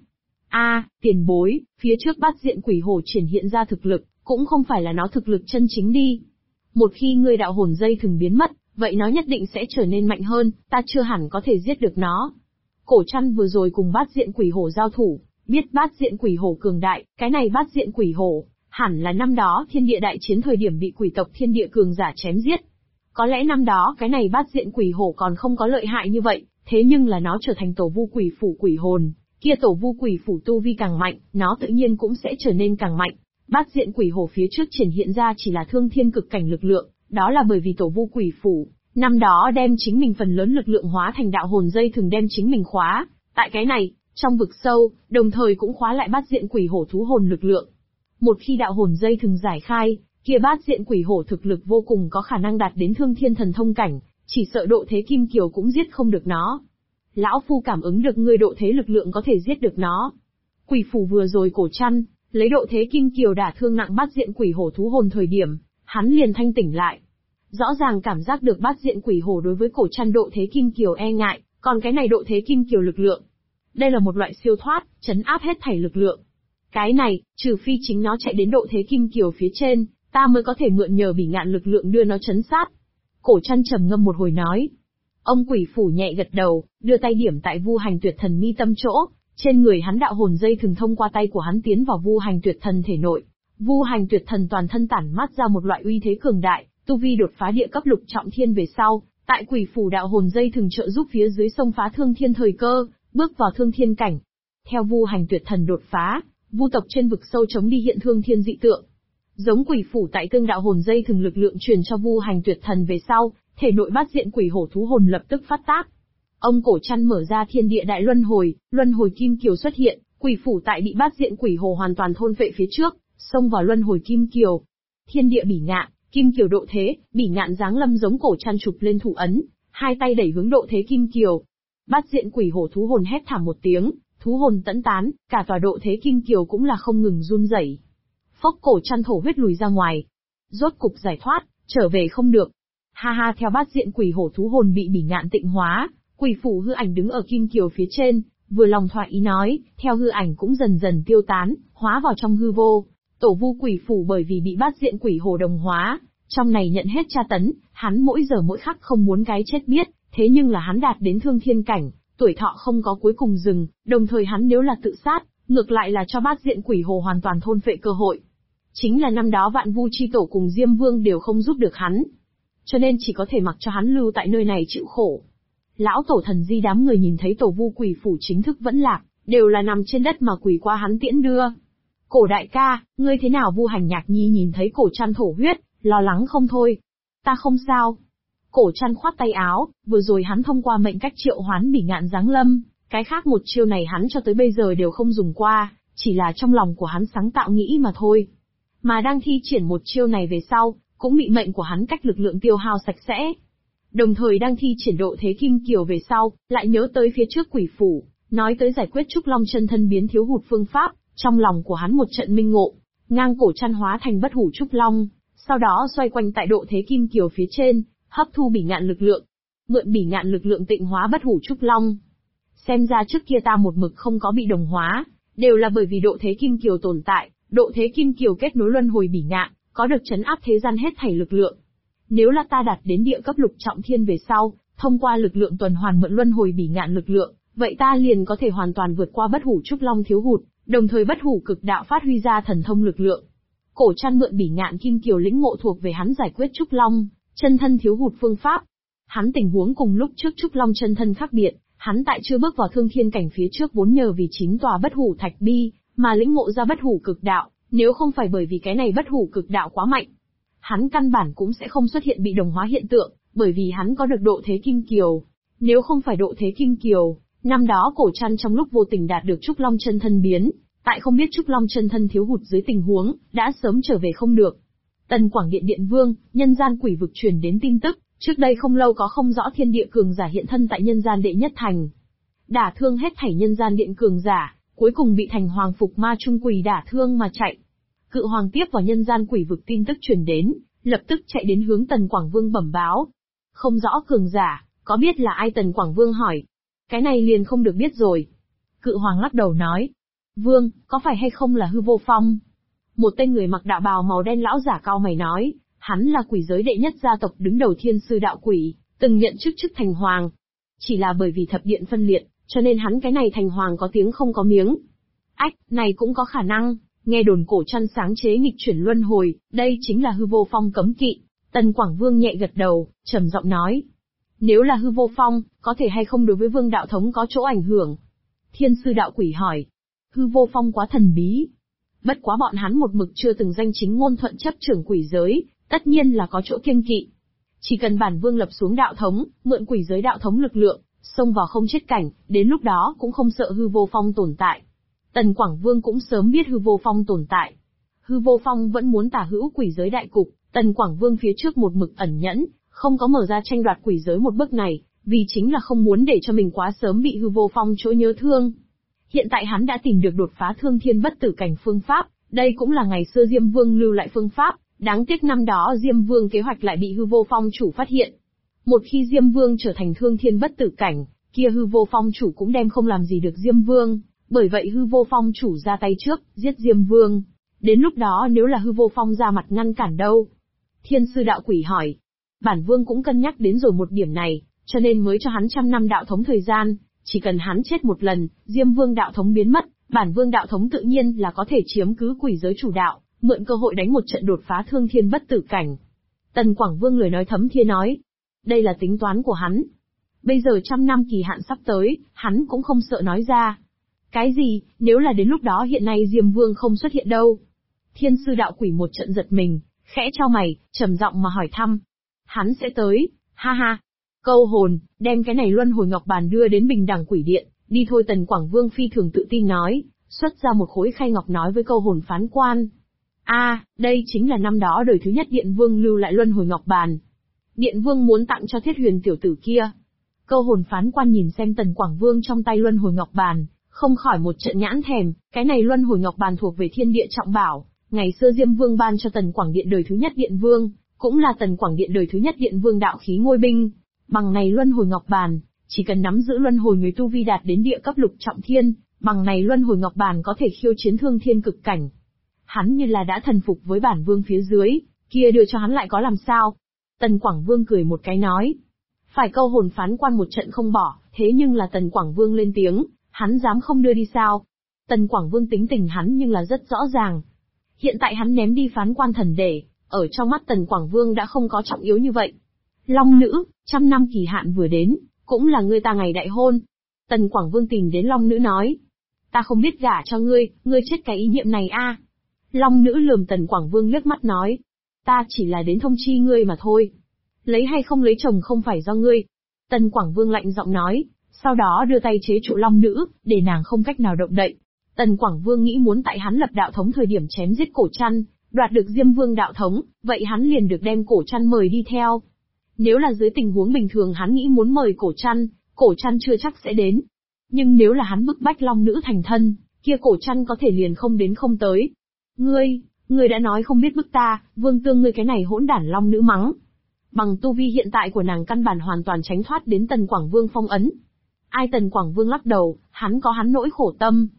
Tiền bối, phía trước bát diện quỷ hồ triển hiện ra thực lực, cũng không phải là nó thực lực chân chính đi. Một khi ngươi đạo hồn dây thừng biến mất, vậy nó nhất định sẽ trở nên mạnh hơn, ta chưa hẳn có thể giết được nó. Cổ Trăn vừa rồi cùng bát diện quỷ hổ giao thủ, biết bát diện quỷ hổ cường đại, cái này bát diện quỷ hổ, hẳn là năm đó thiên địa đại chiến thời điểm bị quỷ tộc thiên địa cường giả chém giết. Có lẽ năm đó cái này bát diện quỷ hổ còn không có lợi hại như vậy, thế nhưng là nó trở thành tổ vu quỷ phủ quỷ hồn, kia tổ vu quỷ phủ tu vi càng mạnh, nó tự nhiên cũng sẽ trở nên càng mạnh. Bát diện quỷ hổ phía trước triển hiện ra chỉ là thương thiên cực cảnh lực lượng, đó là bởi vì tổ vu quỷ phủ năm đó đem chính mình phần lớn lực lượng hóa thành đạo hồn dây thường đem chính mình khóa tại cái này, trong vực sâu, đồng thời cũng khóa lại bát diện quỷ hổ thú hồn lực lượng. Một khi đạo hồn dây thường giải khai, kia bát diện quỷ hổ thực lực vô cùng có khả năng đạt đến thương thiên thần thông cảnh, chỉ sợ độ thế kim kiều cũng giết không được nó. Lão phu cảm ứng được ngươi độ thế lực lượng có thể giết được nó. Quỷ Phủ vừa rồi Cổ Trăn lấy độ thế kim kiều đả thương nặng bát diện quỷ hổ thú hồn thời điểm, hắn liền thanh tỉnh lại. Rõ ràng cảm giác được bát diện quỷ hổ đối với Cổ Trăn độ thế kim kiều e ngại, còn cái này độ thế kim kiều lực lượng. Đây là một loại siêu thoát, trấn áp hết thảy lực lượng. Cái này, trừ phi chính nó chạy đến độ thế kim kiều phía trên, ta mới có thể mượn nhờ bỉ ngạn lực lượng đưa nó trấn sát. Cổ Trăn trầm ngâm một hồi nói. Ông Quỷ Phủ nhẹ gật đầu, đưa tay điểm tại Vu Hành Tuyệt Thần mi tâm chỗ, trên người hắn đạo hồn dây thường thông qua tay của hắn tiến vào Vu Hành Tuyệt Thần thể nội. Vu Hành Tuyệt Thần toàn thân tản mát ra một loại uy thế cường đại, tu vi đột phá địa cấp lục trọng thiên về sau, tại Quỷ Phủ đạo hồn dây thường trợ giúp phía dưới xông phá thương thiên thời cơ, bước vào thương thiên cảnh. Theo Vu Hành Tuyệt Thần đột phá, Vu tộc trên vực sâu chống đi hiện thương thiên dị tượng. Giống Quỷ Phủ tại tương đạo hồn dây thường lực lượng truyền cho Vu Hành Tuyệt Thần về sau, thể nội bát diện quỷ hổ thú hồn lập tức phát tác. Ông Cổ Trăn mở ra thiên địa đại luân hồi kim kiều xuất hiện, Quỷ Phủ tại bị bát diện quỷ hổ hoàn toàn thôn phệ phía trước, xông vào luân hồi kim kiều. Thiên địa bỉ ngạn, kim kiều độ thế, bỉ ngạn giáng lâm giống Cổ Trăn chụp lên thủ ấn, hai tay đẩy hướng độ thế kim kiều. Bát diện quỷ hổ thú hồn hét thảm một tiếng, thú hồn tẫn tán, cả tòa độ thế kim kiều cũng là không ngừng run rẩy. Phốc, Cổ Trăn thổ huyết lùi ra ngoài. Rốt cục giải thoát, trở về không được. Ha ha, theo bát diện quỷ hổ thú hồn bị bỉ ngạn tịnh hóa, Quỷ Phủ hư ảnh đứng ở kim kiều phía trên, vừa lòng thỏa ý nói, theo hư ảnh cũng dần dần tiêu tán, hóa vào trong hư vô. Tổ vu Quỷ Phủ bởi vì bị bát diện quỷ hổ đồng hóa, trong này nhận hết tra tấn, hắn mỗi giờ mỗi khắc không muốn cái chết biết, thế nhưng là hắn đạt đến thương thiên cảnh, tuổi thọ không có cuối cùng dừng, đồng thời hắn nếu là tự sát, ngược lại là cho bát diện quỷ hồ hoàn toàn thôn phệ cơ hội. Chính là năm đó Vạn Vu Chi Tổ cùng Diêm Vương đều không giúp được hắn, cho nên chỉ có thể mặc cho hắn lưu tại nơi này chịu khổ. Lão Tổ Thần Di đám người nhìn thấy Tổ Vu Quỷ Phủ chính thức vẫn lạc, đều là nằm trên đất mà quỳ qua hắn tiễn đưa. Cổ đại ca, ngươi thế nào? Vu Hành Nhạc Nhi nhìn thấy Cổ Trăn thổ huyết, lo lắng không thôi. Ta không sao. Cổ Trăn khoát tay áo, vừa rồi hắn thông qua mệnh cách triệu hoán bỉ ngạn giáng lâm, cái khác một chiêu này hắn cho tới bây giờ đều không dùng qua, chỉ là trong lòng của hắn sáng tạo nghĩ mà thôi. Mà đang thi triển một chiêu này về sau, cũng bị mệnh của hắn cách lực lượng tiêu hao sạch sẽ. Đồng thời đang thi triển độ thế kim kiều về sau, lại nhớ tới phía trước Quỷ Phủ, nói tới giải quyết Trúc Long chân thân biến thiếu hụt phương pháp, trong lòng của hắn một trận minh ngộ, ngang Cổ Trăn hóa thành bất hủ Trúc Long, sau đó xoay quanh tại độ thế kim kiều phía trên, hấp thu bỉ ngạn lực lượng, mượn bỉ ngạn lực lượng tịnh hóa bất hủ Trúc Long. Xem ra trước kia ta một mực không có bị đồng hóa, đều là bởi vì độ thế kim kiều tồn tại, Độ thế kim kiều kết nối luân hồi bỉ ngạn, có được trấn áp thế gian hết thảy lực lượng. Nếu là ta đạt đến địa cấp lục trọng thiên về sau, thông qua lực lượng tuần hoàn mượn luân hồi bỉ ngạn lực lượng, vậy ta liền có thể hoàn toàn vượt qua bất hủ trúc long thiếu hụt, đồng thời bất hủ cực đạo phát huy ra thần thông lực lượng. Cổ Trăn mượn bỉ ngạn kim kiều lĩnh ngộ thuộc về hắn giải quyết trúc long chân thân thiếu hụt phương pháp. Hắn tình huống cùng lúc trước trúc long chân thân khác biệt, hắn tại chưa bước vào thương thiên cảnh phía trước vốn nhờ vì 9 tòa bất hủ thạch bi mà lĩnh ngộ ra bất hủ cực đạo, nếu không phải bởi vì cái này bất hủ cực đạo quá mạnh, hắn căn bản cũng sẽ không xuất hiện bị đồng hóa hiện tượng, bởi vì hắn có được độ thế kim kiều. Nếu không phải độ thế kim kiều, năm đó Cổ Trăn trong lúc vô tình đạt được trúc long chân thân biến, tại không biết trúc long chân thân thiếu hụt dưới tình huống, đã sớm trở về không được. Tần Quảng Điện Điện Vương, nhân gian quỷ vực truyền đến tin tức, trước đây không lâu có không rõ thiên địa cường giả hiện thân tại nhân gian đệ nhất thành, đả thương hết thảy nhân gian điện cường giả, cuối cùng bị thành hoàng phục ma trung quỷ đả thương mà chạy. Cự hoàng tiếp vào nhân gian quỷ vực tin tức truyền đến, lập tức chạy đến hướng Tần Quảng Vương bẩm báo. Không rõ cường giả, có biết là ai? Tần Quảng Vương hỏi. Cái này liền không được biết rồi. Cự hoàng lắc đầu nói. Vương, có phải hay không là Hư Vô Phong? Một tên người mặc đạo bào màu đen lão giả cao mày nói, hắn là quỷ giới đệ nhất gia tộc đứng đầu thiên sư đạo quỷ, từng nhận chức thành hoàng. Chỉ là bởi vì thập điện phân liệt, cho nên hắn cái này thành hoàng có tiếng không có miếng. Ách, này cũng có khả năng, nghe đồn Cổ Trăn sáng chế nghịch chuyển luân hồi, đây chính là Hư Vô Phong cấm kỵ. Tần Quảng Vương nhẹ gật đầu, trầm giọng nói. Nếu là Hư Vô Phong, có thể hay không đối với Vương đạo thống có chỗ ảnh hưởng? Thiên sư đạo quỷ hỏi. Hư Vô Phong quá thần bí. Bất quá bọn hắn một mực chưa từng danh chính ngôn thuận chấp trưởng quỷ giới, tất nhiên là có chỗ kiêng kỵ. Chỉ cần bản vương lập xuống đạo thống, mượn quỷ giới đạo thống lực lượng, xông vào không chết cảnh, đến lúc đó cũng không sợ Hư Vô Phong tồn tại. Tần Quảng Vương cũng sớm biết Hư Vô Phong tồn tại. Hư Vô Phong vẫn muốn tả hữu quỷ giới đại cục, Tần Quảng Vương phía trước một mực ẩn nhẫn, không có mở ra tranh đoạt quỷ giới một bước này, vì chính là không muốn để cho mình quá sớm bị Hư Vô Phong chỗ nhớ thương. Hiện tại hắn đã tìm được đột phá thương thiên bất tử cảnh phương pháp, đây cũng là ngày xưa Diêm Vương lưu lại phương pháp, đáng tiếc năm đó Diêm Vương kế hoạch lại bị Hư Vô Phong chủ phát hiện. Một khi Diêm Vương trở thành thương thiên bất tử cảnh, kia Hư Vô Phong chủ cũng đem không làm gì được Diêm Vương, bởi vậy Hư Vô Phong chủ ra tay trước, giết Diêm Vương. Đến lúc đó nếu là Hư Vô Phong ra mặt ngăn cản đâu? Thiên sư đạo quỷ hỏi. Bản vương cũng cân nhắc đến rồi một điểm này, cho nên mới cho hắn 100 năm đạo thống thời gian, chỉ cần hắn chết một lần, Diêm Vương đạo thống biến mất, bản vương đạo thống tự nhiên là có thể chiếm cứ quỷ giới chủ đạo, mượn cơ hội đánh một trận đột phá thương thiên bất tử cảnh. Tần Quảng Vương lời nói thấm thía nói. Đây là tính toán của hắn. Bây giờ 100 năm kỳ hạn sắp tới, hắn cũng không sợ nói ra. Cái gì, nếu là đến lúc đó hiện nay Diêm Vương không xuất hiện đâu? Thiên sư đạo quỷ một trận giật mình, khẽ chau mày, trầm giọng mà hỏi thăm. Hắn sẽ tới, ha ha. Câu hồn, đem cái này luân hồi ngọc bàn đưa đến bình đẳng quỷ điện, đi thôi. Tần Quảng Vương phi thường tự tin nói, xuất ra một khối khay ngọc nói với câu hồn phán quan. Đây chính là năm đó đời thứ nhất Điện Vương lưu lại luân hồi ngọc bàn. Điện Vương muốn tặng cho Thiết Huyền tiểu tử kia. Câu hồn phán quan nhìn xem Tần Quảng Vương trong tay luân hồi ngọc bàn, không khỏi một trận nhãn thèm, cái này luân hồi ngọc bàn thuộc về thiên địa trọng bảo, ngày xưa Diêm Vương ban cho Tần Quảng Điện đời thứ nhất Điện Vương, cũng là Tần Quảng Điện đời thứ nhất Điện Vương đạo khí ngôi binh. Bằng này luân hồi ngọc bàn, chỉ cần nắm giữ luân hồi người tu vi đạt đến địa cấp lục trọng thiên, bằng này luân hồi ngọc bàn có thể khiêu chiến thương thiên cực cảnh. Hắn như là đã thần phục với bản vương phía dưới, kia đưa cho hắn lại có làm sao? Tần Quảng Vương cười một cái nói. Phải. Câu hồn phán quan một trận không bỏ, thế nhưng là Tần Quảng Vương lên tiếng, hắn dám không đưa đi sao? Tần Quảng Vương tính tình hắn nhưng là rất rõ ràng. Hiện tại hắn ném đi phán quan thần để, ở trong mắt Tần Quảng Vương đã không có trọng yếu như vậy. Long nữ, 100 năm kỳ hạn vừa đến, cũng là ngươi ta ngày đại hôn. Tần Quảng Vương tìm đến Long nữ nói. Ta không biết gả cho ngươi chết cái ý niệm này a. Long nữ lườm Tần Quảng Vương liếc mắt nói. Ta chỉ là đến thông chi ngươi mà thôi. Lấy hay không lấy chồng không phải do ngươi. Tần Quảng Vương lạnh giọng nói, sau đó đưa tay chế trụ Long nữ, để nàng không cách nào động đậy. Tần Quảng Vương nghĩ muốn tại hắn lập đạo thống thời điểm chém giết Cổ Trăn, đoạt được Diêm Vương đạo thống, vậy hắn liền được đem Cổ Trăn mời đi theo. Nếu là dưới tình huống bình thường hắn nghĩ muốn mời Cổ Trăn chưa chắc sẽ đến. Nhưng nếu là hắn bức bách Long nữ thành thân, kia Cổ Trăn có thể liền không đến không tới. Ngươi đã nói không biết bức ta, Vương tương ngươi cái này hỗn đản. Long nữ mắng. Bằng tu vi hiện tại của nàng căn bản hoàn toàn tránh thoát đến Tần Quảng Vương phong ấn. Ai? Tần Quảng Vương lắc đầu, hắn có hắn nỗi khổ tâm.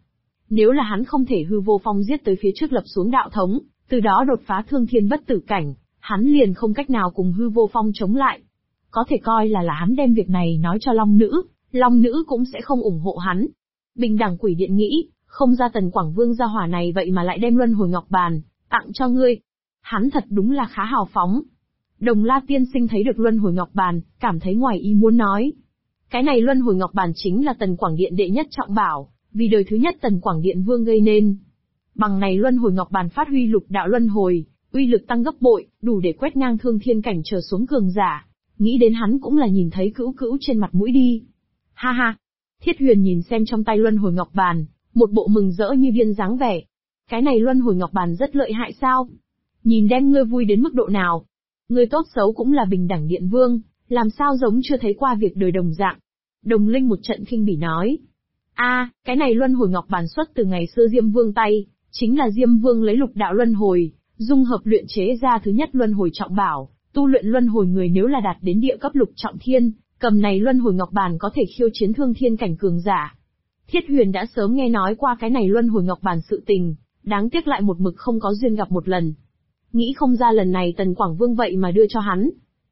Nếu là hắn không thể hư vô phong giết tới phía trước lập xuống đạo thống, từ đó đột phá thương thiên bất tử cảnh, hắn liền không cách nào cùng hư vô phong chống lại. Có thể coi là hắn đem việc này nói cho Long Nữ cũng sẽ không ủng hộ hắn. Bình đẳng quỷ điện nghĩ, không ra Tần Quảng Vương gia hỏa này vậy mà lại đem luân hồi ngọc bàn tặng cho ngươi. Hắn thật đúng là khá hào phóng. Đồng La tiên sinh thấy được luân hồi ngọc bàn, cảm thấy ngoài ý muốn nói. Cái này luân hồi ngọc bàn chính là Tần Quảng Điện đệ nhất trọng bảo, vì đời thứ nhất Tần Quảng Điện Vương gây nên. Bằng này luân hồi ngọc bàn phát huy lục đạo luân hồi, uy lực tăng gấp bội, đủ để quét ngang thương thiên cảnh trở xuống cường giả. Nghĩ đến hắn cũng là nhìn thấy cữu cữu trên mặt mũi đi. Ha ha! Thiết Huyền nhìn xem trong tay luân hồi ngọc bàn, một bộ mừng rỡ như điên dáng vẻ. Cái này luân hồi ngọc bàn rất lợi hại sao? Nhìn đem ngươi vui đến mức độ nào? Ngươi tốt xấu cũng là bình đẳng điện vương, làm sao giống chưa thấy qua việc đời đồng dạng? Đồng Linh một trận khinh bỉ nói. Cái này luân hồi ngọc bàn xuất từ ngày xưa Diêm Vương tay, chính là Diêm Vương lấy lục đạo luân hồi, dung hợp luyện chế ra thứ nhất luân hồi trọng bảo, tu luyện luân hồi người nếu là đạt đến địa cấp lục trọng thiên, cầm này luân hồi ngọc bàn có thể khiêu chiến thương thiên cảnh cường giả. Thiết Huyền đã sớm nghe nói qua cái này luân hồi ngọc bàn sự tình, đáng tiếc lại một mực không có duyên gặp một lần. Nghĩ không ra lần này Tần Quảng Vương vậy mà đưa cho hắn.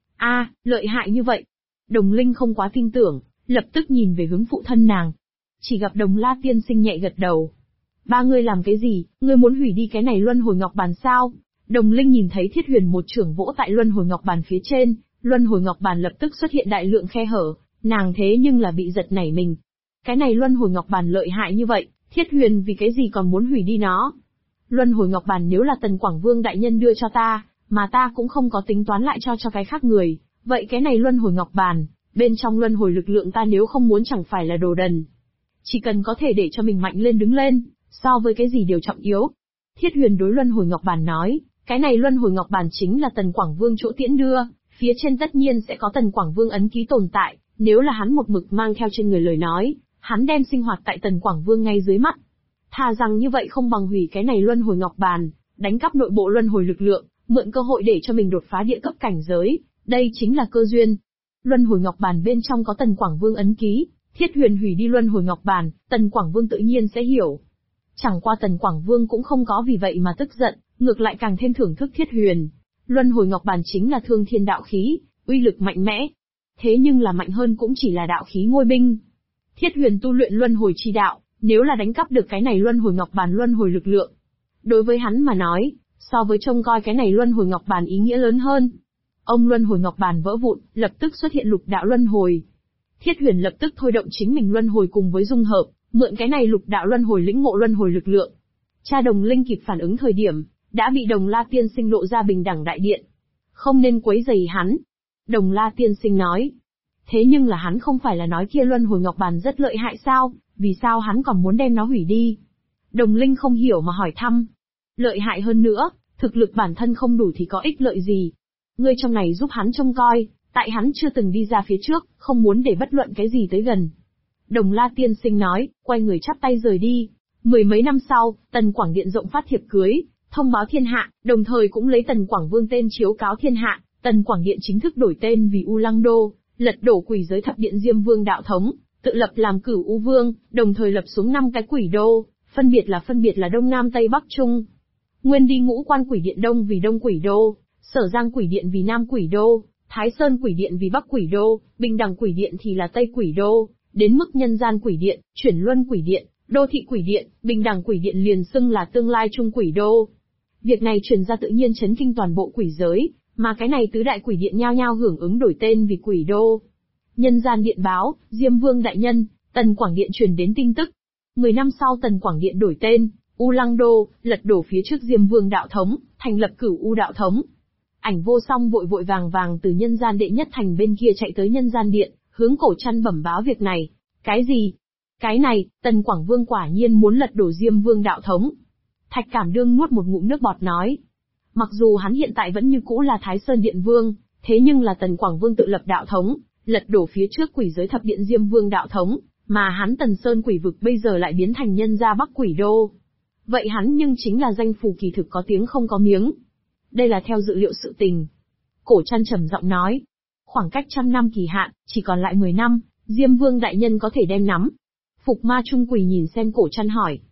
Lợi hại như vậy. Đồng Linh không quá tin tưởng, lập tức nhìn về hướng phụ thân nàng. Chỉ gặp Đồng La tiên sinh nhẹ gật đầu. Ba ngươi làm cái gì, ngươi muốn hủy đi cái này luân hồi ngọc bàn sao? Đồng Linh nhìn thấy Thiết Huyền một chưởng vỗ tại luân hồi ngọc bàn phía trên, luân hồi ngọc bàn lập tức xuất hiện đại lượng khe hở, nàng thế nhưng là bị giật nảy mình. Cái này luân hồi ngọc bàn lợi hại như vậy, Thiết Huyền vì cái gì còn muốn hủy đi nó? Luân hồi ngọc bàn nếu là Tần Quảng Vương đại nhân đưa cho ta, mà ta cũng không có tính toán lại cho cái khác người, vậy cái này luân hồi ngọc bàn, bên trong luân hồi lực lượng ta nếu không muốn chẳng phải là đồ đần. Chỉ cần có thể để cho mình mạnh lên đứng lên, so với cái gì đều trọng yếu. Thiết Huyền đối luân hồi ngọc bàn nói, cái này luân hồi ngọc bàn chính là Tần Quảng Vương chỗ tiễn đưa, phía trên tất nhiên sẽ có Tần Quảng Vương ấn ký tồn tại, nếu là hắn một mực mang theo trên người lời nói, hắn đem sinh hoạt tại Tần Quảng Vương ngay dưới mắt. Thà rằng như vậy không bằng hủy cái này luân hồi ngọc bàn, đánh cắp nội bộ luân hồi lực lượng, mượn cơ hội để cho mình đột phá địa cấp cảnh giới, đây chính là cơ duyên. Luân hồi ngọc bàn bên trong có Tần Quảng Vương ấn ký, Thiết Huyền hủy đi luân hồi ngọc bàn, Tần Quảng Vương tự nhiên sẽ hiểu. Chẳng qua Tần Quảng Vương cũng không có vì vậy mà tức giận, ngược lại càng thêm thưởng thức Thiết Huyền. Luân hồi ngọc bàn chính là thương thiên đạo khí, uy lực mạnh mẽ. Thế nhưng là mạnh hơn cũng chỉ là đạo khí ngôi binh. Thiết Huyền tu luyện luân hồi chi đạo, nếu là đánh cắp được cái này luân hồi ngọc bàn luân hồi lực lượng, đối với hắn mà nói, so với trông coi cái này luân hồi ngọc bàn ý nghĩa lớn hơn. Ông luân hồi ngọc bàn vỡ vụn, lập tức xuất hiện lục đạo luân hồi. Thiết Huyền lập tức thôi động chính mình luân hồi cùng với dung hợp, mượn cái này lục đạo luân hồi lĩnh ngộ luân hồi lực lượng. Cha Đồng Linh kịp phản ứng thời điểm, đã bị Đồng La tiên sinh lộ ra bình đẳng đại điện. Không nên quấy rầy hắn. Đồng La tiên sinh nói. Thế nhưng là hắn không phải là nói kia luân hồi ngọc bàn rất lợi hại sao, vì sao hắn còn muốn đem nó hủy đi? Đồng Linh không hiểu mà hỏi thăm. Lợi hại hơn nữa, thực lực bản thân không đủ thì có ích lợi gì? Ngươi trong này giúp hắn trông coi, tại hắn chưa từng đi ra phía trước, không muốn để bất luận cái gì tới gần. Đồng La tiên sinh nói, quay người chắp tay rời đi. Mười mấy năm sau, Tần Quảng Điện rộng phát thiệp cưới, thông báo thiên hạ, đồng thời cũng lấy Tần Quảng Vương tên chiếu cáo thiên hạ, Tần Quảng Điện chính thức đổi tên vì U Lăng Đô, lật đổ quỷ giới thập điện Diêm Vương đạo thống, tự lập làm Cửu U Vương, đồng thời lập xuống 5 cái quỷ đô, phân biệt là Đông Nam Tây Bắc Trung. Nguyên đi Ngũ Quan Quỷ Điện Đông vì Đông Quỷ Đô, Sở Giang Quỷ Điện vì Nam Quỷ Đô, Thái Sơn Quỷ Điện vì Bắc Quỷ Đô, Bình Đẳng Quỷ Điện thì là Tây Quỷ Đô, đến mức Nhân Gian Quỷ Điện, Chuyển Luân Quỷ Điện, Đô Thị Quỷ Điện, Bình Đẳng Quỷ Điện liền xưng là tương lai Trung Quỷ Đô. Việc này truyền ra tự nhiên chấn kinh toàn bộ quỷ giới, mà cái này tứ đại quỷ điện nhao nhao hưởng ứng đổi tên vì Quỷ Đô. Nhân Gian Điện báo, Diêm Vương đại nhân, Tần Quảng Điện truyền đến tin tức. 10 năm sau Tần Quảng Điện đổi tên, U Lăng Đô, lật đổ phía trước Diêm Vương đạo thống, thành lập Cửu U đạo thống. Ảnh Vô Song vội vội vàng vàng từ Nhân Gian Đệ Nhất Thành bên kia chạy tới Nhân Gian Điện, hướng Cổ Trăn bẩm báo việc này. Cái gì? Cái này, Tần Quảng Vương quả nhiên muốn lật đổ Diêm Vương đạo thống. Thạch Cảm Đương nuốt một ngụm nước bọt nói. Mặc dù hắn hiện tại vẫn như cũ là Thái Sơn Điện Vương, thế nhưng là Tần Quảng Vương tự lập đạo thống, lật đổ phía trước quỷ giới thập điện Diêm Vương đạo thống, mà hắn Tần Sơn quỷ vực bây giờ lại biến thành nhân gia Bắc Quỷ Đô. Vậy hắn nhưng chính là danh phù kỳ thực có tiếng không có miếng. Đây là theo dự liệu sự tình. Cổ Trăn trầm giọng nói. Khoảng cách 100 năm kỳ hạn, chỉ còn lại 10 năm, Diêm Vương đại nhân có thể đem nắm. Phục Ma Trung Quỷ nhìn xem Cổ Trăn hỏi.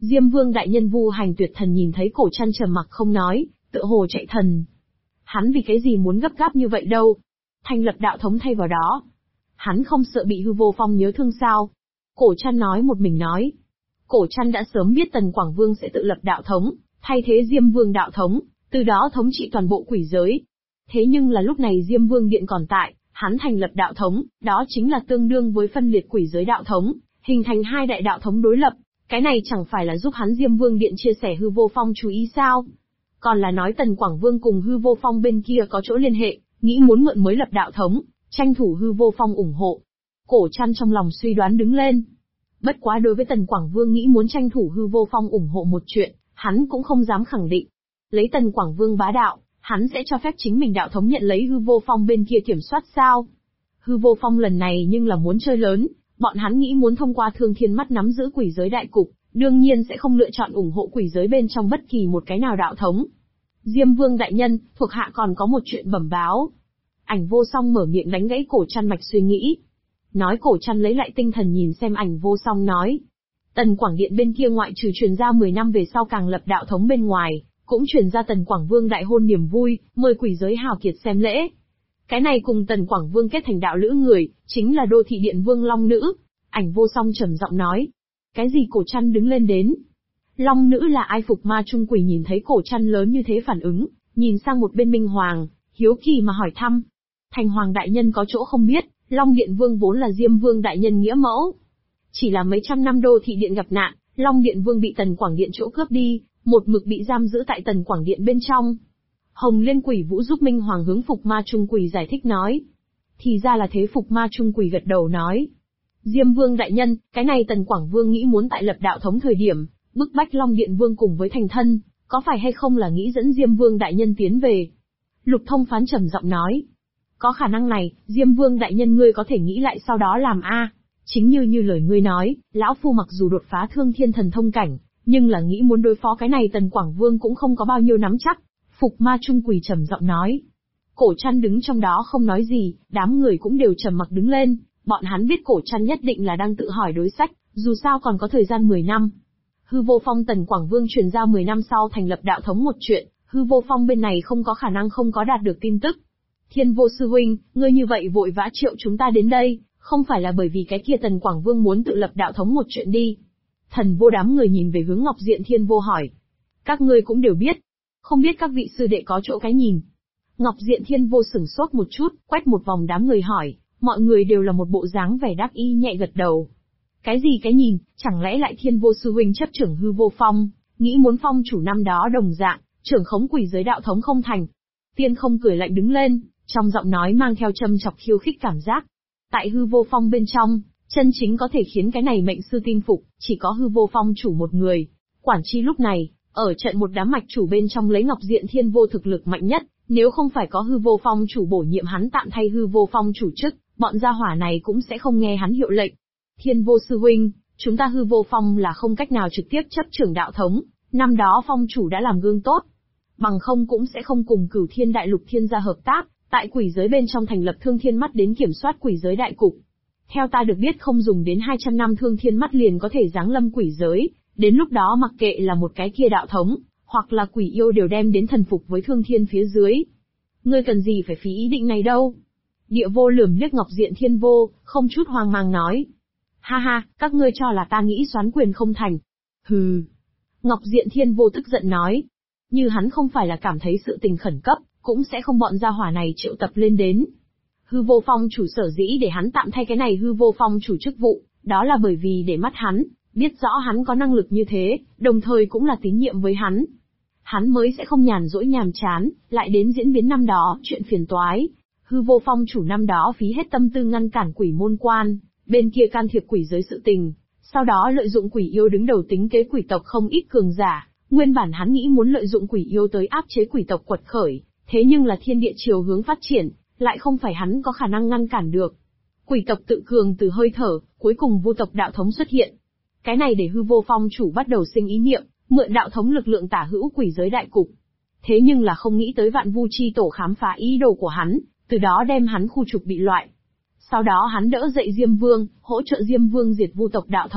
Diêm Vương đại nhân Vu Hành Tuyệt Thần nhìn thấy Cổ Trăn trầm mặc không nói, tựa hồ chạy thần. Hắn vì cái gì muốn gấp gáp như vậy đâu? Thành lập đạo thống thay vào đó. Hắn không sợ bị hư vô phong nhớ thương sao? Cổ Trăn nói một mình nói. Cổ Trăn đã sớm biết Tần Quảng Vương sẽ tự lập đạo thống, thay thế Diêm Vương đạo thống, từ đó thống trị toàn bộ quỷ giới. Thế nhưng là lúc này Diêm Vương Điện còn tại, hắn thành lập đạo thống, đó chính là tương đương với phân liệt quỷ giới đạo thống, hình thành hai đại đạo thống đối lập. Cái này chẳng phải là giúp hắn Diêm Vương Điện chia sẻ hư vô phong chú ý sao? Còn là nói Tần Quảng Vương cùng hư vô phong bên kia có chỗ liên hệ, nghĩ muốn mượn mới lập đạo thống, tranh thủ hư vô phong ủng hộ. Cổ Trăn trong lòng suy đoán đứng lên. Bất quá đối với Tần Quảng Vương nghĩ muốn tranh thủ hư vô phong ủng hộ một chuyện, hắn cũng không dám khẳng định. Lấy Tần Quảng Vương bá đạo, hắn sẽ cho phép chính mình đạo thống nhận lấy hư vô phong bên kia kiểm soát sao? Hư vô phong lần này nhưng là muốn chơi lớn, bọn hắn nghĩ muốn thông qua Thương Thiên Mắt nắm giữ quỷ giới đại cục, đương nhiên sẽ không lựa chọn ủng hộ quỷ giới bên trong bất kỳ một cái nào đạo thống. Diêm Vương đại nhân, thuộc hạ còn có một chuyện bẩm báo. Ảnh Vô Song mở miệng đánh gãy Cổ Trăn mạch suy nghĩ. Nói Cổ Trăn lấy lại tinh thần nhìn xem Ảnh Vô Song nói. Tần Quảng Điện bên kia ngoại trừ truyền ra 10 năm về sau càng lập đạo thống bên ngoài, cũng truyền ra Tần Quảng Vương đại hôn niềm vui, mời quỷ giới hào kiệt xem lễ. Cái này cùng Tần Quảng Vương kết thành đạo lữ người, chính là Đô Thị Điện Vương Long Nữ. Ảnh Vô Song trầm giọng nói. Cái gì? Cổ Trăn đứng lên đến. Long Nữ là ai? Phục Ma Trung Quỷ nhìn thấy Cổ Trăn lớn như thế phản ứng, nhìn sang một bên Minh Hoàng, hiếu kỳ mà hỏi thăm. Thành Hoàng đại nhân có chỗ không biết, Long Điện Vương vốn là Diêm Vương đại nhân nghĩa mẫu. Chỉ là mấy trăm năm Đô Thị Điện gặp nạn, Long Điện Vương bị Tần Quảng Điện chỗ cướp đi, một mực bị giam giữ tại Tần Quảng Điện bên trong. Hồng Liên Quỷ Vũ giúp Minh Hoàng hướng Phục Ma Trung Quỷ giải thích nói. Thì ra là thế. Phục Ma Trung Quỷ gật đầu nói. Diêm Vương đại nhân, cái này Tần Quảng Vương nghĩ muốn tại lập đạo thống thời điểm, bức bách Long Điện Vương cùng với thành thân, có phải hay không là nghĩ dẫn Diêm Vương đại nhân tiến về? Lục Thông Phán trầm giọng nói. Có khả năng này, Diêm Vương đại nhân ngươi có thể nghĩ lại sau đó làm a. Chính như lời ngươi nói, lão phu mặc dù đột phá Thương Thiên Thần Thông cảnh, nhưng là nghĩ muốn đối phó cái này Tần Quảng Vương cũng không có bao nhiêu nắm chắc. Phục Ma Trung Quỷ trầm giọng nói. Cổ Trăn đứng trong đó không nói gì, đám người cũng đều trầm mặc đứng lên, bọn hắn biết Cổ Trăn nhất định là đang tự hỏi đối sách, dù sao còn có thời gian 10 năm. Hư vô phong Tần Quảng Vương truyền ra 10 năm sau thành lập đạo thống một chuyện, hư vô phong bên này không có khả năng không có đạt được tin tức. Thiên Vô sư huynh, ngươi như vậy vội vã triệu chúng ta đến đây, không phải là bởi vì cái kia Tần Quảng Vương muốn tự lập đạo thống một chuyện đi. Thần Vô đám người nhìn về hướng Ngọc Diện Thiên Vô hỏi. Các ngươi cũng đều biết. Không biết các vị sư đệ có chỗ cái nhìn. Ngọc Diện Thiên Vô sửng sốt một chút, quét một vòng đám người hỏi, mọi người đều là một bộ dáng vẻ đắc ý nhẹ gật đầu. Cái gì cái nhìn, chẳng lẽ lại Thiên Vô sư huynh chấp trưởng hư vô phong, nghĩ muốn phong chủ năm đó đồng dạng, trưởng khống quỷ giới đạo thống không thành. Tiên Không cười lạnh đứng lên, trong giọng nói mang theo châm chọc khiêu khích cảm giác. Tại hư vô phong bên trong, chân chính có thể khiến cái này mệnh sư tin phục, chỉ có hư vô phong chủ một người. Quản chi lúc này, ở trận một đám mạch chủ bên trong lấy Ngọc Diện Thiên Vô thực lực mạnh nhất, nếu không phải có hư vô phong chủ bổ nhiệm hắn tạm thay hư vô phong chủ chức, bọn gia hỏa này cũng sẽ không nghe hắn hiệu lệnh. Thiên Vô sư huynh, chúng ta hư vô phong là không cách nào trực tiếp chấp trưởng đạo thống, năm đó phong chủ đã làm gương tốt. Bằng không cũng sẽ không cùng Cửu Thiên Đại Lục Thiên gia hợp tác, tại quỷ giới bên trong thành lập Thương Thiên Mắt đến kiểm soát quỷ giới đại cục. Theo ta được biết không dùng đến 200 năm Thương Thiên Mắt liền có thể giáng lâm quỷ giới, đến lúc đó mặc kệ là một cái kia đạo thống, hoặc là quỷ yêu đều đem đến thần phục với Thương Thiên phía dưới. Ngươi cần gì phải phí ý định này đâu? Địa Vô lườm liếc Ngọc Diện Thiên Vô, không chút hoang mang nói. Ha ha, các ngươi cho là ta nghĩ soán quyền không thành. Hừ. Ngọc Diện Thiên Vô tức giận nói. Như hắn không phải là cảm thấy sự tình khẩn cấp, cũng sẽ không bọn gia hỏa này triệu tập lên đến. Hư vô phong chủ sở dĩ để hắn tạm thay cái này hư vô phong chủ chức vụ, đó là bởi vì để mắt hắn, biết rõ hắn có năng lực như thế, đồng thời cũng là tín nhiệm với hắn. Hắn mới sẽ không nhàn rỗi nhàm chán, lại đến diễn biến năm đó, chuyện phiền toái. Hư vô phong chủ năm đó phí hết tâm tư ngăn cản quỷ môn quan, bên kia can thiệp quỷ giới sự tình, sau đó lợi dụng quỷ yêu đứng đầu tính kế quỷ tộc không ít cường giả, nguyên bản hắn nghĩ muốn lợi dụng quỷ yêu tới áp chế quỷ tộc quật khởi, thế nhưng là thiên địa chiều hướng phát triển, lại không phải hắn có khả năng ngăn cản được. Quỷ tộc tự cường từ hơi thở, cuối cùng vu tộc đạo thống xuất hiện. Cái này để hư vô phong chủ bắt đầu sinh ý niệm, mượn đạo thống lực lượng tả hữu quỷ giới đại cục. Thế nhưng là không nghĩ tới Vạn Vu Chi Tổ khám phá ý đồ của hắn, từ đó đem hắn khu trục bị loại. Sau đó hắn đỡ dậy Diêm Vương, hỗ trợ Diêm Vương diệt vu tộc đạo thống,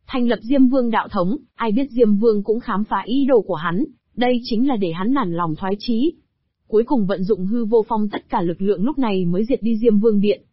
Thành lập Diêm Vương đạo thống, ai biết Diêm Vương cũng khám phá ý đồ của hắn, đây chính là để hắn nản lòng thoái chí. Cuối cùng vận dụng hư vô phong tất cả lực lượng lúc này mới diệt đi Diêm Vương điện.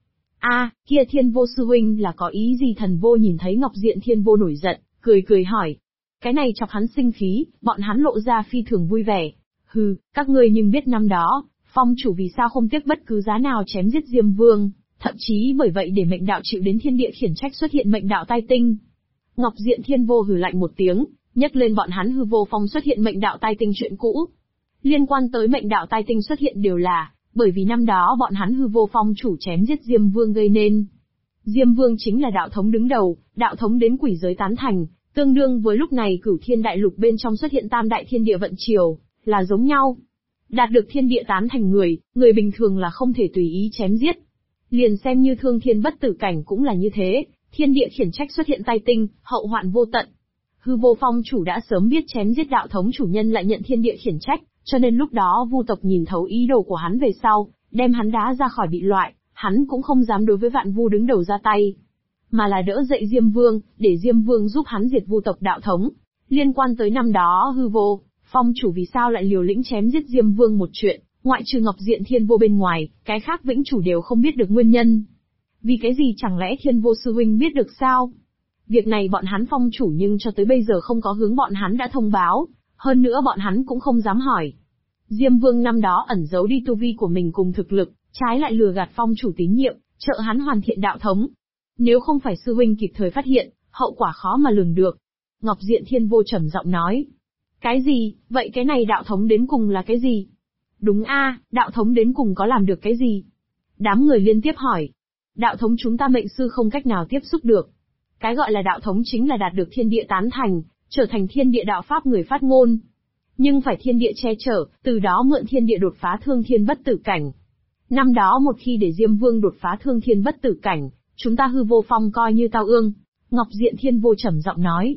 Kia Thiên Vô sư huynh là có ý gì? Thần Vô nhìn thấy Ngọc Diện Thiên Vô nổi giận, cười hỏi. Cái này chọc hắn sinh khí, bọn hắn lộ ra phi thường vui vẻ. Các ngươi nhưng biết năm đó, phong chủ vì sao không tiếc bất cứ giá nào chém giết Diêm Vương, thậm chí bởi vậy để mệnh đạo chịu đến thiên địa khiển trách xuất hiện mệnh đạo tai tinh. Ngọc Diện Thiên Vô hừ lạnh một tiếng, nhấc lên bọn hắn hư vô phong xuất hiện mệnh đạo tai tinh chuyện cũ. Liên quan tới mệnh đạo tai tinh xuất hiện đều là, bởi vì năm đó bọn hắn hư vô phong chủ chém giết Diêm Vương gây nên. Diêm Vương chính là đạo thống đứng đầu, đạo thống đến quỷ giới tán thành, tương đương với lúc này Cửu Thiên Đại Lục bên trong xuất hiện tam đại thiên địa vận triều, là giống nhau. Đạt được thiên địa tán thành người bình thường là không thể tùy ý chém giết. Liền xem như thương thiên bất tử cảnh cũng là như thế, thiên địa khiển trách xuất hiện tai tinh, hậu hoạn vô tận. Hư vô phong chủ đã sớm biết chém giết đạo thống chủ nhân lại nhận thiên địa khiển trách, cho nên lúc đó Vu tộc nhìn thấu ý đồ của hắn về sau, đem hắn đá ra khỏi bị loại, hắn cũng không dám đối với Vạn Vu đứng đầu ra tay, mà là đỡ dậy Diêm Vương, để Diêm Vương giúp hắn diệt Vu tộc đạo thống. Liên quan tới năm đó hư vô phong chủ vì sao lại liều lĩnh chém giết Diêm Vương một chuyện, ngoại trừ Ngọc Diện Thiên Vô bên ngoài, cái khác vĩnh chủ đều không biết được nguyên nhân. Vì cái gì chẳng lẽ Thiên Vô sư huynh biết được sao? Việc này bọn hắn phong chủ nhưng cho tới bây giờ không có hướng bọn hắn đã thông báo, hơn nữa bọn hắn cũng không dám hỏi. Diêm Vương năm đó ẩn giấu đi tu vi của mình cùng thực lực, trái lại lừa gạt phong chủ tín nhiệm, trợ hắn hoàn thiện đạo thống. Nếu không phải sư huynh kịp thời phát hiện, hậu quả khó mà lường được. Ngọc Diện Thiên Vô trầm giọng nói. Cái gì? Vậy cái này đạo thống đến cùng là cái gì? Đúng đạo thống đến cùng có làm được cái gì? Đám người liên tiếp hỏi. Đạo thống chúng ta mệnh sư không cách nào tiếp xúc được. Cái gọi là đạo thống chính là đạt được thiên địa tán thành, trở thành thiên địa đạo pháp người phát ngôn. Nhưng phải thiên địa che chở, từ đó mượn thiên địa đột phá thương thiên bất tử cảnh. Năm đó một khi để Diêm Vương đột phá thương thiên bất tử cảnh, chúng ta hư vô phong coi như tao ương. Ngọc Diện Thiên Vô trầm giọng nói.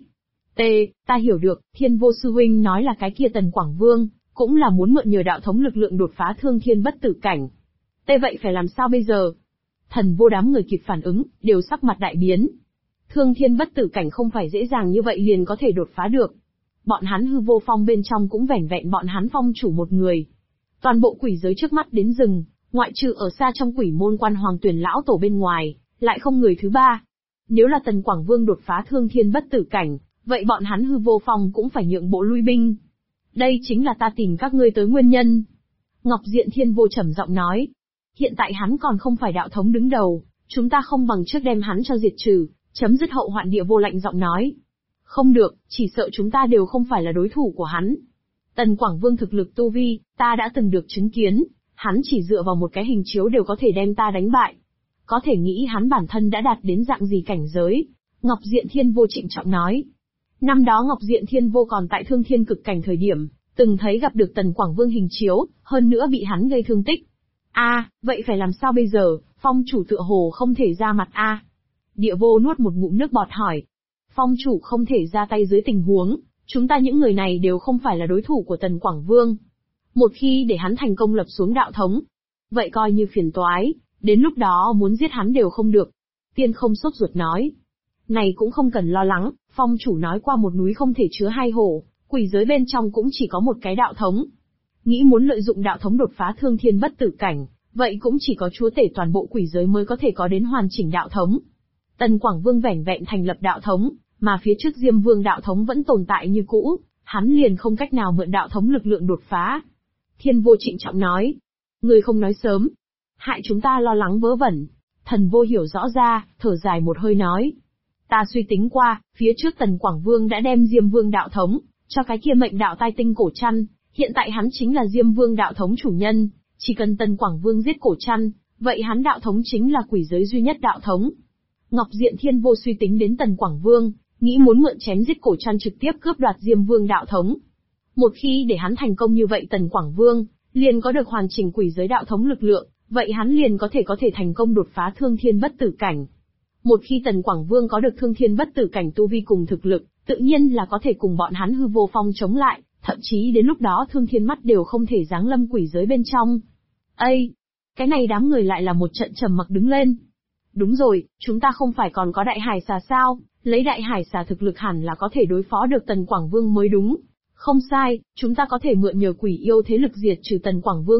Ta hiểu được, Thiên Vô sư huynh nói là cái kia Tần Quảng Vương, cũng là muốn mượn nhờ đạo thống lực lượng đột phá thương thiên bất tử cảnh. Vậy phải làm sao bây giờ? Thần Vô đám người kịp phản ứng, đều sắc mặt đại biến. Thương thiên bất tử cảnh không phải dễ dàng như vậy liền có thể đột phá được. Bọn hắn hư vô phong bên trong cũng vẻn vẹn bọn hắn phong chủ một người. Toàn bộ quỷ giới trước mắt đến rừng, ngoại trừ ở xa trong quỷ môn Quan Hoàng Tuyển lão tổ bên ngoài, lại không người thứ ba. Nếu là Tần Quảng Vương đột phá thương thiên bất tử cảnh, vậy bọn hắn hư vô phong cũng phải nhượng bộ lui binh. Đây chính là ta tìm các ngươi tới nguyên nhân. Ngọc Diện Thiên Vô trầm giọng nói. Hiện tại hắn còn không phải đạo thống đứng đầu, chúng ta không bằng trước đem hắn cho diệt trừ, chấm dứt hậu hoạn. Địa Vô lạnh giọng nói. Không được, chỉ sợ chúng ta đều không phải là đối thủ của hắn. Tần Quảng Vương thực lực tu vi, ta đã từng được chứng kiến, hắn chỉ dựa vào một cái hình chiếu đều có thể đem ta đánh bại. Có thể nghĩ hắn bản thân đã đạt đến dạng gì cảnh giới. Ngọc Diện Thiên Vô trịnh trọng nói. Năm đó Ngọc Diện Thiên Vô còn tại thương thiên cực cảnh thời điểm, từng thấy gặp được Tần Quảng Vương hình chiếu, hơn nữa bị hắn gây thương tích. Vậy phải làm sao bây giờ? Phong chủ tựa hồ không thể ra mặt Địa Vô nuốt một ngụm nước bọt hỏi. Phong chủ không thể ra tay dưới tình huống, chúng ta những người này đều không phải là đối thủ của Tần Quảng Vương. Một khi để hắn thành công lập xuống đạo thống, vậy coi như phiền toái, đến lúc đó muốn giết hắn đều không được. Tiên Không sốt ruột nói. Này cũng không cần lo lắng, phong chủ nói qua một núi không thể chứa hai hổ, quỷ giới bên trong cũng chỉ có một cái đạo thống. Nghĩ muốn lợi dụng đạo thống đột phá thương thiên bất tử cảnh, vậy cũng chỉ có chúa tể toàn bộ quỷ giới mới có thể có đến hoàn chỉnh đạo thống. Tần Quảng Vương vẻn vẹn thành lập đạo thống, mà phía trước Diêm Vương đạo thống vẫn tồn tại như cũ, hắn liền không cách nào mượn đạo thống lực lượng đột phá. Thiên Vô trịnh trọng nói. Người không nói sớm, hại chúng ta lo lắng vớ vẩn. Thần Vô hiểu rõ ra, thở dài một hơi nói. Ta suy tính qua, phía trước Tần Quảng Vương đã đem Diêm Vương đạo thống cho cái kia mệnh đạo tai tinh Cổ Trăn, hiện tại hắn chính là Diêm Vương đạo thống chủ nhân, chỉ cần Tần Quảng Vương giết Cổ Trăn, vậy hắn đạo thống chính là quỷ giới duy nhất đạo thống. Ngọc Diện Thiên Vô suy tính đến Tần Quảng Vương, nghĩ muốn mượn chém giết Cổ Trăn trực tiếp cướp đoạt Diêm Vương đạo thống. Một khi để hắn thành công như vậy, Tần Quảng Vương liền có được hoàn chỉnh quỷ giới đạo thống lực lượng, vậy hắn liền có thể thành công đột phá thương thiên bất tử cảnh. Một khi Tần Quảng Vương có được thương thiên bất tử cảnh tu vi cùng thực lực, tự nhiên là có thể cùng bọn hắn hư vô phong chống lại, thậm chí đến lúc đó thương thiên mắt đều không thể giáng lâm quỷ giới bên trong. Cái này đám người lại là một trận trầm mặc đứng lên. Đúng rồi, chúng ta không phải còn có đại hải xà sao, lấy đại hải xà thực lực hẳn là có thể đối phó được Tần Quảng Vương mới đúng. Không sai, chúng ta có thể mượn nhờ quỷ yêu thế lực diệt trừ Tần Quảng Vương.